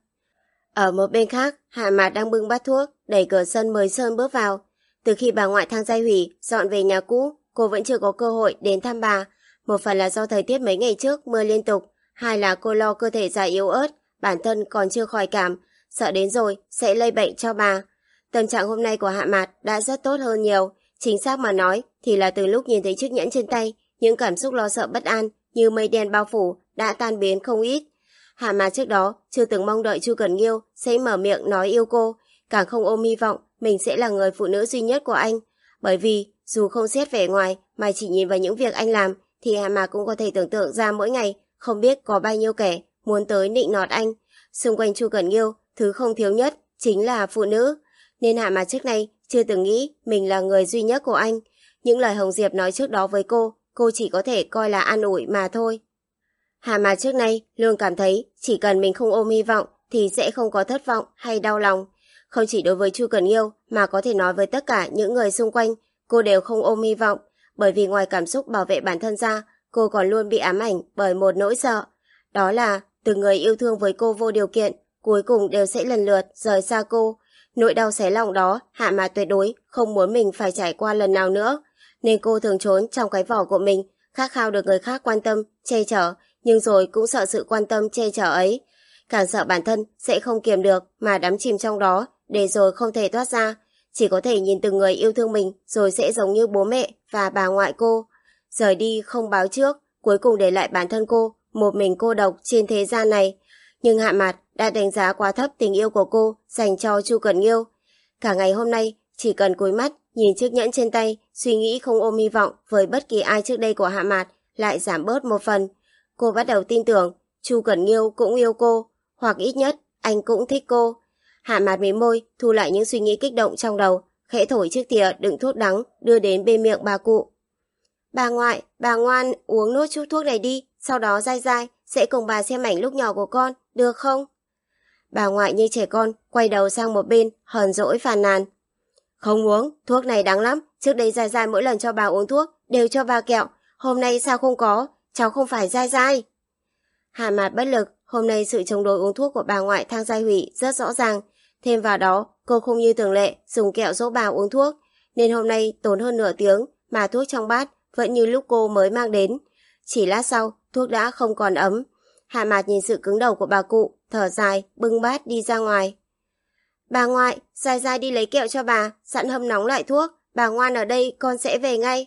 Ở một bên khác, Hạ Mạt đang bưng bát thuốc, đẩy cửa sân mới sơn bước vào. Từ khi bà ngoại Thang Giai Hủy dọn về nhà cũ, cô vẫn chưa có cơ hội đến thăm bà. Một phần là do thời tiết mấy ngày trước mưa liên tục, hai là cô lo cơ thể già yếu ớt, bản thân còn chưa khỏi cảm, sợ đến rồi sẽ lây bệnh cho bà. Tâm trạng hôm nay của Hạ Mạt đã rất tốt hơn nhiều, chính xác mà nói thì là từ lúc nhìn thấy chiếc nhẫn trên tay, những cảm xúc lo sợ bất an như mây đen bao phủ đã tan biến không ít. Hạ Mạt trước đó chưa từng mong đợi Chu Cẩn Nghiêu sẽ mở miệng nói yêu cô, càng không ôm hy vọng mình sẽ là người phụ nữ duy nhất của anh, bởi vì dù không xét vẻ ngoài mà chỉ nhìn vào những việc anh làm thì Hạ Mạt cũng có thể tưởng tượng ra mỗi ngày không biết có bao nhiêu kẻ muốn tới nịnh nọt anh. Xung quanh Chu Cẩn Nghiêu, thứ không thiếu nhất chính là phụ nữ, nên Hạ Mạt trước nay chưa từng nghĩ mình là người duy nhất của anh. Những lời Hồng Diệp nói trước đó với cô, cô chỉ có thể coi là an ủi mà thôi. Hạ Mạt trước nay luôn cảm thấy chỉ cần mình không ôm hy vọng thì sẽ không có thất vọng hay đau lòng. Không chỉ đối với Chu Cẩn Nghiêu mà có thể nói với tất cả những người xung quanh, cô đều không ôm hy vọng, bởi vì ngoài cảm xúc bảo vệ bản thân ra, cô còn luôn bị ám ảnh bởi một nỗi sợ. Đó là từng người yêu thương với cô vô điều kiện, cuối cùng đều sẽ lần lượt rời xa cô. Nỗi đau xé lòng đó, Hạ Mạt tuyệt đối không muốn mình phải trải qua lần nào nữa, nên cô thường trốn trong cái vỏ của mình, khát khao được người khác quan tâm, che chở, nhưng rồi cũng sợ sự quan tâm che chở ấy. Càng sợ bản thân sẽ không kiềm được mà đắm chìm trong đó, để rồi không thể thoát ra. Chỉ có thể nhìn từng người yêu thương mình rồi sẽ giống như bố mẹ và bà ngoại cô. Rời đi không báo trước, cuối cùng để lại bản thân cô, một mình cô độc trên thế gian này. Nhưng Hạ Mạt đã đánh giá quá thấp tình yêu của cô dành cho Chu Cẩn Nghiêu. Cả ngày hôm nay, chỉ cần cúi mắt, nhìn chiếc nhẫn trên tay, suy nghĩ không ôm hy vọng với bất kỳ ai trước đây của Hạ Mạt lại giảm bớt một phần. Cô bắt đầu tin tưởng Chu Cẩn Nghiêu cũng yêu cô, hoặc ít nhất anh cũng thích cô. Hạ Mạt mím môi, thu lại những suy nghĩ kích động trong đầu, khẽ thổi chiếc thìa đựng thuốc đắng đưa đến bên miệng bà cụ. Bà ngoại, bà ngoan, uống nốt chút thuốc này đi, sau đó Giai Giai sẽ cùng bà xem ảnh lúc nhỏ của con, được không? Bà ngoại như trẻ con, quay đầu sang một bên, hờn dỗi phàn nàn. Không uống, thuốc này đắng lắm, trước đây Giai Giai mỗi lần cho bà uống thuốc, đều cho bà kẹo, hôm nay sao không có, cháu không phải Giai Giai. Hạ Mạt bất lực, hôm nay sự chống đối uống thuốc của bà ngoại Thang Giai Hủy rất rõ ràng, thêm vào đó cô không như thường lệ dùng kẹo dỗ bà uống thuốc, nên hôm nay tốn hơn nửa tiếng mà thuốc trong bát vẫn như lúc cô mới mang đến. Chỉ lát sau, thuốc đã không còn ấm. Hạ Mạt nhìn sự cứng đầu của bà cụ, thở dài, bưng bát đi ra ngoài. Bà ngoại, Giai Giai đi lấy kẹo cho bà, sẵn hâm nóng lại thuốc, bà ngoan ở đây con sẽ về ngay.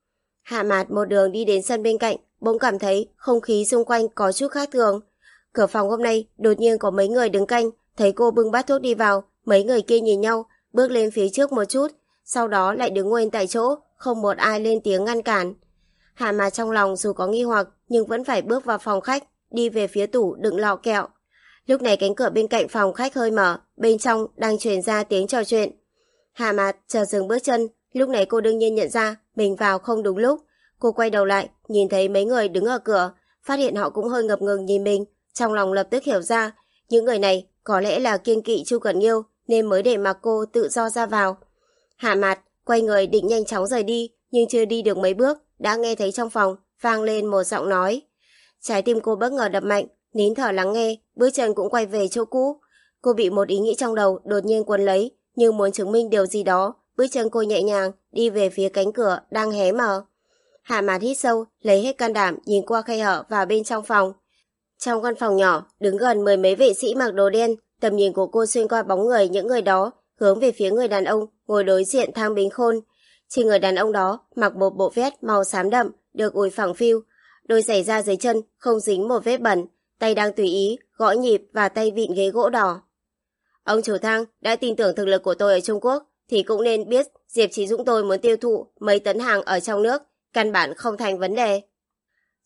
Hạ Mạt một đường đi đến sân bên cạnh, bỗng cảm thấy không khí xung quanh có chút khác thường. Cửa phòng hôm nay đột nhiên có mấy người đứng canh, thấy cô bưng bát thuốc đi vào, mấy người kia nhìn nhau, bước lên phía trước một chút, sau đó lại đứng nguyên tại chỗ, không một ai lên tiếng ngăn cản. Hạ Mạt trong lòng dù có nghi hoặc nhưng vẫn phải bước vào phòng khách, đi về phía tủ đựng lọ kẹo. Lúc này cánh cửa bên cạnh phòng khách hơi mở, bên trong đang truyền ra tiếng trò chuyện. Hạ Mạt chợt dừng bước chân, lúc này cô đương nhiên nhận ra mình vào không đúng lúc. Cô quay đầu lại, nhìn thấy mấy người đứng ở cửa, phát hiện họ cũng hơi ngập ngừng nhìn mình, trong lòng lập tức hiểu ra, những người này có lẽ là kiêng kỵ Chu Cẩn Nghiêu nên mới để mặc cô tự do ra vào. Hạ Mạt quay người định nhanh chóng rời đi, nhưng chưa đi được mấy bước đã nghe thấy trong phòng vang lên một giọng nói. Trái tim cô bất ngờ đập mạnh, nín thở lắng nghe, bước chân cũng quay về chỗ cũ. Cô bị một ý nghĩ trong đầu đột nhiên quấn lấy, như muốn chứng minh điều gì đó, bước chân cô nhẹ nhàng đi về phía cánh cửa đang hé mở. Hạ Mạt hít sâu, lấy hết can đảm nhìn qua khe hở vào bên trong phòng. Trong căn phòng nhỏ, đứng gần mười mấy vệ sĩ mặc đồ đen, tầm nhìn của cô xuyên qua bóng người những người đó, hướng về phía người đàn ông ngồi đối diện Thang Bình Khôn. Chỉ người đàn ông đó mặc một bộ vest màu xám đậm, được ủi phẳng phiu, đôi giày da dưới chân không dính một vết bẩn, tay đang tùy ý gõ nhịp và tay vịn ghế gỗ đỏ. Ông chủ Thang đã tin tưởng thực lực của tôi ở Trung Quốc, thì cũng nên biết Diệp Chí Dũng tôi muốn tiêu thụ mấy tấn hàng ở trong nước, căn bản không thành vấn đề.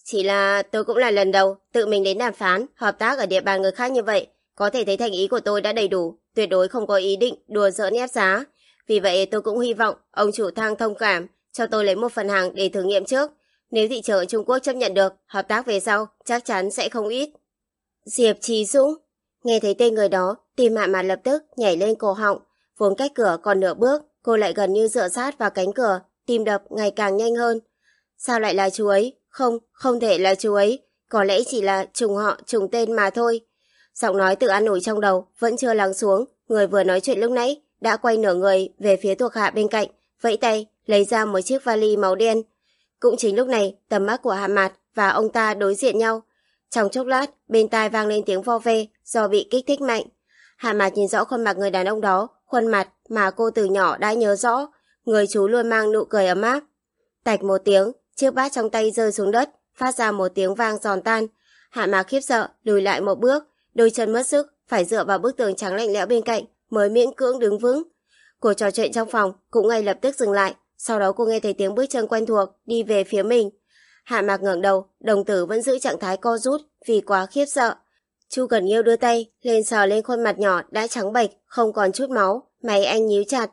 Chỉ là tôi cũng là lần đầu tự mình đến đàm phán, hợp tác ở địa bàn người khác như vậy. Có thể thấy thành ý của tôi đã đầy đủ, tuyệt đối không có ý định đùa giỡn ép giá. Vì vậy tôi cũng hy vọng ông chủ Thang thông cảm, cho tôi lấy một phần hàng để thử nghiệm trước. Nếu thị trường ở Trung Quốc chấp nhận được, hợp tác về sau chắc chắn sẽ không ít. Diệp Chí Dũng. Nghe thấy tên người đó, tim Hạ Mạt lập tức nhảy lên cổ họng. Vốn cách cửa còn nửa bước, cô lại gần như dựa sát vào cánh cửa, tim đập ngày càng nhanh hơn. Sao lại là chú ấy? Không, không thể là chú ấy. Có lẽ chỉ là trùng họ, trùng tên mà thôi. Giọng nói tự an ủi trong đầu vẫn chưa lắng xuống. Người vừa nói chuyện lúc nãy đã quay nửa người về phía thuộc hạ bên cạnh, vẫy tay lấy ra một chiếc vali màu đen. Cũng chính lúc này, tầm mắt của Hạ Mạt và ông ta đối diện nhau. Trong chốc lát, bên tai vang lên tiếng vo ve do bị kích thích mạnh. Hạ Mạt nhìn rõ khuôn mặt người đàn ông đó, khuôn mặt mà cô từ nhỏ đã nhớ rõ. Người chú luôn mang nụ cười ấm áp. Tạch một tiếng, chiếc bát trong tay rơi xuống đất, phát ra một tiếng vang giòn tan. Hạ Mạt khiếp sợ lùi lại một bước, đôi chân mất sức, phải dựa vào bức tường trắng lạnh lẽo bên cạnh mới miễn cưỡng đứng vững. Cuộc trò chuyện trong phòng cũng ngay lập tức dừng lại. Sau đó cô nghe thấy tiếng bước chân quen thuộc đi về phía mình. Hạ Mạc ngẩng đầu, đồng tử vẫn giữ trạng thái co rút vì quá khiếp sợ. Chu Cẩn Nghiêu đưa tay lên sờ lên khuôn mặt nhỏ đã trắng bệch, không còn chút máu, mày anh nhíu chặt.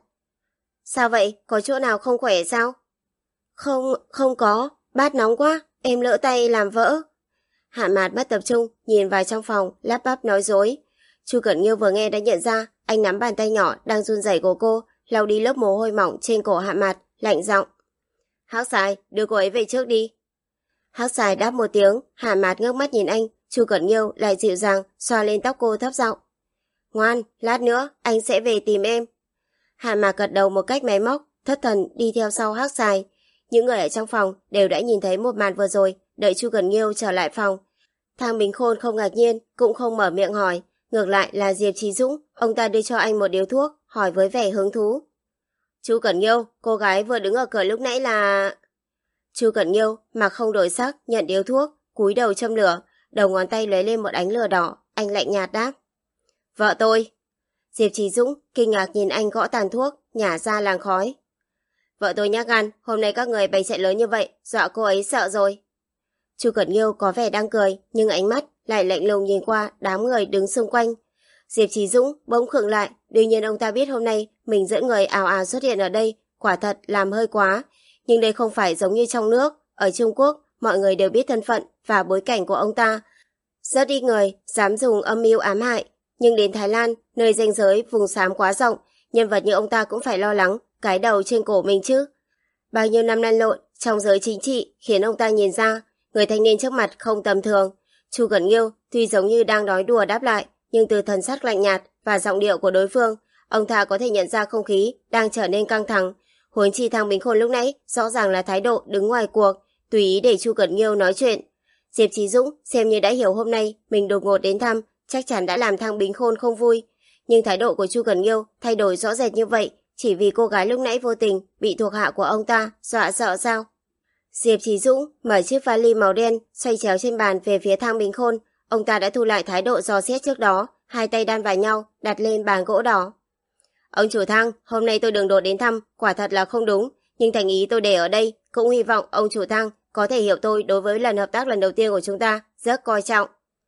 Sao vậy? Có chỗ nào không khỏe sao? Không, không có, bát nóng quá, em lỡ tay làm vỡ. Hạ Mạt mất tập trung, nhìn vào trong phòng, lắp bắp nói dối. Chu Cẩn Nghiêu vừa nghe đã nhận ra, anh nắm bàn tay nhỏ đang run rẩy của cô, lau đi lớp mồ hôi mỏng trên cổ Hạ Mạt, lạnh giọng. Hắc Xài, đưa cô ấy về trước đi. Hắc Xài đáp một tiếng, Hạ Mạt ngước mắt nhìn anh, Chu Cẩn Nghiêu lại dịu dàng xoa lên tóc cô thấp giọng. Ngoan, lát nữa anh sẽ về tìm em. Hạ Mạt gật đầu một cách máy móc, thất thần đi theo sau Hắc Xài. Những người ở trong phòng đều đã nhìn thấy một màn vừa rồi, đợi Chu Cẩn Nghiêu trở lại phòng. Thang Bình Khôn không ngạc nhiên, cũng không mở miệng hỏi, ngược lại là Diệp Chí Dũng, ông ta đưa cho anh một điếu thuốc, hỏi với vẻ hứng thú. Chu Cẩn Nghiêu, cô gái vừa đứng ở cửa lúc nãy là... Chu Cẩn Nghiêu mà không đổi sắc nhận điếu thuốc, cúi đầu châm lửa, đầu ngón tay lấy lên một ánh lửa đỏ, anh lạnh nhạt đáp. Vợ tôi. Diệp Chí Dũng kinh ngạc nhìn anh gõ tàn thuốc, nhả ra làn khói. Vợ tôi nhát gan, hôm nay các người bày chạy lớn như vậy, dọa cô ấy sợ rồi. Chu Cẩn Nghiêu có vẻ đang cười, nhưng ánh mắt lại lạnh lùng nhìn qua đám người đứng xung quanh. Diệp Chí Dũng bỗng khựng lại, đương nhiên ông ta biết hôm nay mình dẫn người ào ào xuất hiện ở đây, quả thật làm hơi quá. Nhưng đây không phải giống như trong nước, ở Trung Quốc mọi người đều biết thân phận và bối cảnh của ông ta. Rất ít người dám dùng âm mưu ám hại, nhưng đến Thái Lan, nơi ranh giới vùng xám quá rộng, nhân vật như ông ta cũng phải lo lắng cái đầu trên cổ mình chứ. Bao nhiêu năm lăn lộn trong giới chính trị khiến ông ta nhìn ra người thanh niên trước mặt không tầm thường. Chu Cẩn Nghiêu tuy giống như đang nói đùa đáp lại, nhưng từ thần sắc lạnh nhạt và giọng điệu của đối phương, ông ta có thể nhận ra không khí đang trở nên căng thẳng. Huống chi Thang Bình Khôn lúc nãy rõ ràng là thái độ đứng ngoài cuộc, tùy ý để Chu Cẩn Nghiêu nói chuyện. Diệp Chí Dũng xem như đã hiểu hôm nay mình đột ngột đến thăm, chắc chắn đã làm Thang Bình Khôn không vui. Nhưng thái độ của Chu Cẩn Nghiêu thay đổi rõ rệt như vậy, chỉ vì cô gái lúc nãy vô tình bị thuộc hạ của ông ta dọa sợ sao? Diệp Chí Dũng mở chiếc vali màu đen xoay chéo trên bàn về phía Thang Bình Khôn. Ông ta đã thu lại thái độ dò xét trước đó, hai tay đan vào nhau đặt lên bàn gỗ đỏ. Ông chủ Thang, hôm nay tôi đường đột đến thăm, quả thật là không đúng, nhưng thành ý tôi để ở đây, cũng hy vọng ông chủ Thang có thể hiểu tôi đối với lần hợp tác lần đầu tiên của chúng ta, rất coi trọng.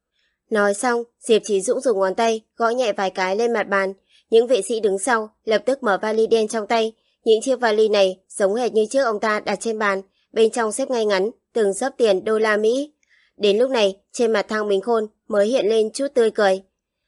Nói xong, Diệp Chí Dũng dùng ngón tay gõ nhẹ vài cái lên mặt bàn. Những vệ sĩ đứng sau lập tức mở vali đen trong tay. Những chiếc vali này giống hệt như chiếc ông ta đặt trên bàn, bên trong xếp ngay ngắn từng xấp tiền đô la Mỹ. Đến lúc này, trên mặt Thang Bình Khôn mới hiện lên chút tươi cười.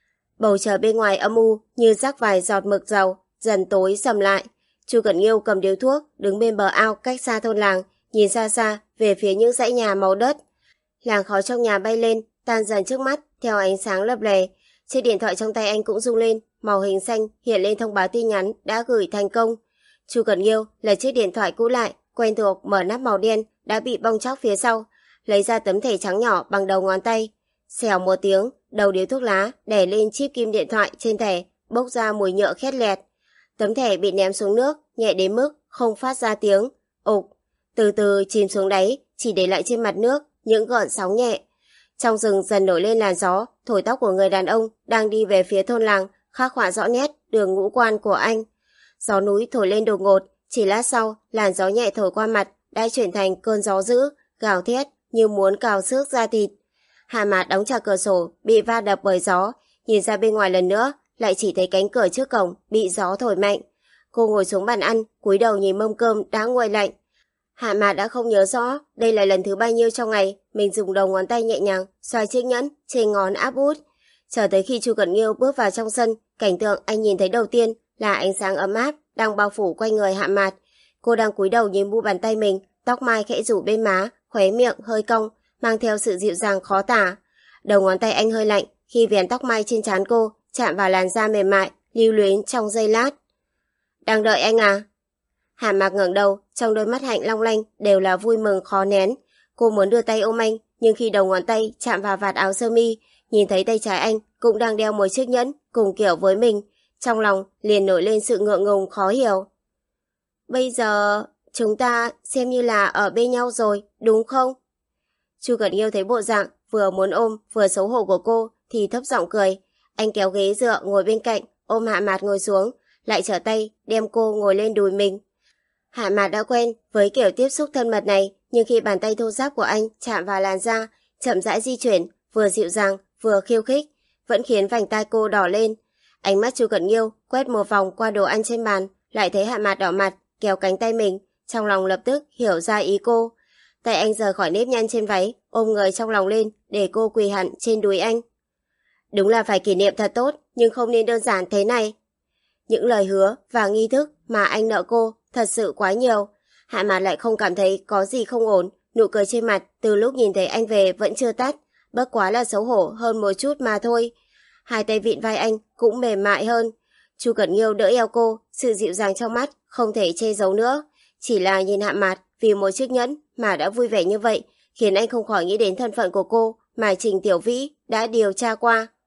Bầu trời bên ngoài âm u như rắc vài giọt mực dầu, dần tối sầm lại. Chu Cẩn Nghiêu cầm điếu thuốc, đứng bên bờ ao cách xa thôn làng, nhìn xa xa về phía những dãy nhà màu đất. Làng khói trong nhà bay lên, tan dần trước mắt theo ánh sáng lập lè. Chiếc điện thoại trong tay anh cũng rung lên, màu hình xanh hiện lên thông báo tin nhắn đã gửi thành công. Chu Cẩn Nghiêu lấy chiếc điện thoại cũ lại, quen thuộc mở nắp màu đen đã bị bong tróc phía sau, lấy ra tấm thẻ trắng nhỏ bằng đầu ngón tay. Xèo một tiếng, đầu điếu thuốc lá đè lên chip kim điện thoại trên thẻ, bốc ra mùi nhựa khét lẹt. Tấm thẻ bị ném xuống nước, nhẹ đến mức không phát ra tiếng. Ục, từ từ chìm xuống đáy, chỉ để lại trên mặt nước những gợn sóng nhẹ. Trong rừng dần nổi lên làn gió, thổi tóc của người đàn ông đang đi về phía thôn làng, khắc họa rõ nét đường ngũ quan của anh. Gió núi thổi lên đột ngột, chỉ lát sau, làn gió nhẹ thổi qua mặt đã chuyển thành cơn gió dữ, gào thét, như muốn cào xước da thịt. Hạ Mạt đóng chặt cửa sổ, bị va đập bởi gió, nhìn ra bên ngoài lần nữa, lại chỉ thấy cánh cửa trước cổng bị gió thổi mạnh. Cô ngồi xuống bàn ăn, cúi đầu nhìn mâm cơm đã nguội lạnh. Hạ Mạt đã không nhớ rõ đây là lần thứ bao nhiêu trong ngày mình dùng đầu ngón tay nhẹ nhàng xoay chiếc nhẫn trên ngón áp út. Chờ tới khi Chu Cẩn Nghiêu bước vào trong sân, cảnh tượng anh nhìn thấy đầu tiên là ánh sáng ấm áp đang bao phủ quanh người Hạ Mạt. Cô đang cúi đầu nhìn mu bàn tay mình, tóc mai khẽ rủ bên má, khóe miệng hơi cong, mang theo sự dịu dàng khó tả. Đầu ngón tay anh hơi lạnh khi viền tóc mai trên trán cô chạm vào làn da mềm mại, lưu luyến trong giây lát. Đang đợi anh à? Hạ Mạt ngẩng đầu, trong đôi mắt hạnh long lanh đều là vui mừng khó nén. Cô muốn đưa tay ôm anh, nhưng khi đầu ngón tay chạm vào vạt áo sơ mi, nhìn thấy tay trái anh cũng đang đeo một chiếc nhẫn cùng kiểu với mình, trong lòng liền nổi lên sự ngượng ngùng khó hiểu. Bây giờ chúng ta xem như là ở bên nhau rồi, đúng không? Chu Cẩn Nghiêu thấy bộ dạng vừa muốn ôm vừa xấu hổ của cô thì thấp giọng cười. Anh kéo ghế dựa ngồi bên cạnh, ôm Hạ Mạt ngồi xuống, lại trở tay đem cô ngồi lên đùi mình. Hạ Mạt đã quen với kiểu tiếp xúc thân mật này, nhưng khi bàn tay thô ráp của anh chạm vào làn da, chậm rãi di chuyển, vừa dịu dàng vừa khiêu khích, vẫn khiến vành tai cô đỏ lên. Ánh mắt Chu Cẩn Nghiêu quét một vòng qua đồ ăn trên bàn, lại thấy Hạ Mạt đỏ mặt, kéo cánh tay mình, trong lòng lập tức hiểu ra ý cô. Tay anh rời khỏi nếp nhăn trên váy, ôm người trong lòng lên để cô quỳ hẳn trên đùi anh. Đúng là phải kỷ niệm thật tốt, nhưng không nên đơn giản thế này. Những lời hứa và nghi thức mà anh nợ cô thật sự quá nhiều. Hạ Mạt lại không cảm thấy có gì không ổn, nụ cười trên mặt từ lúc nhìn thấy anh về vẫn chưa tắt, bất quá là xấu hổ hơn một chút mà thôi. Hai tay vịn vai anh cũng mềm mại hơn. Chu Cẩn Nghiêu đỡ eo cô, sự dịu dàng trong mắt không thể che giấu nữa. Chỉ là nhìn Hạ Mạt vì một chiếc nhẫn mà đã vui vẻ như vậy, khiến anh không khỏi nghĩ đến thân phận của cô mà Trình Tiểu Vĩ đã điều tra qua.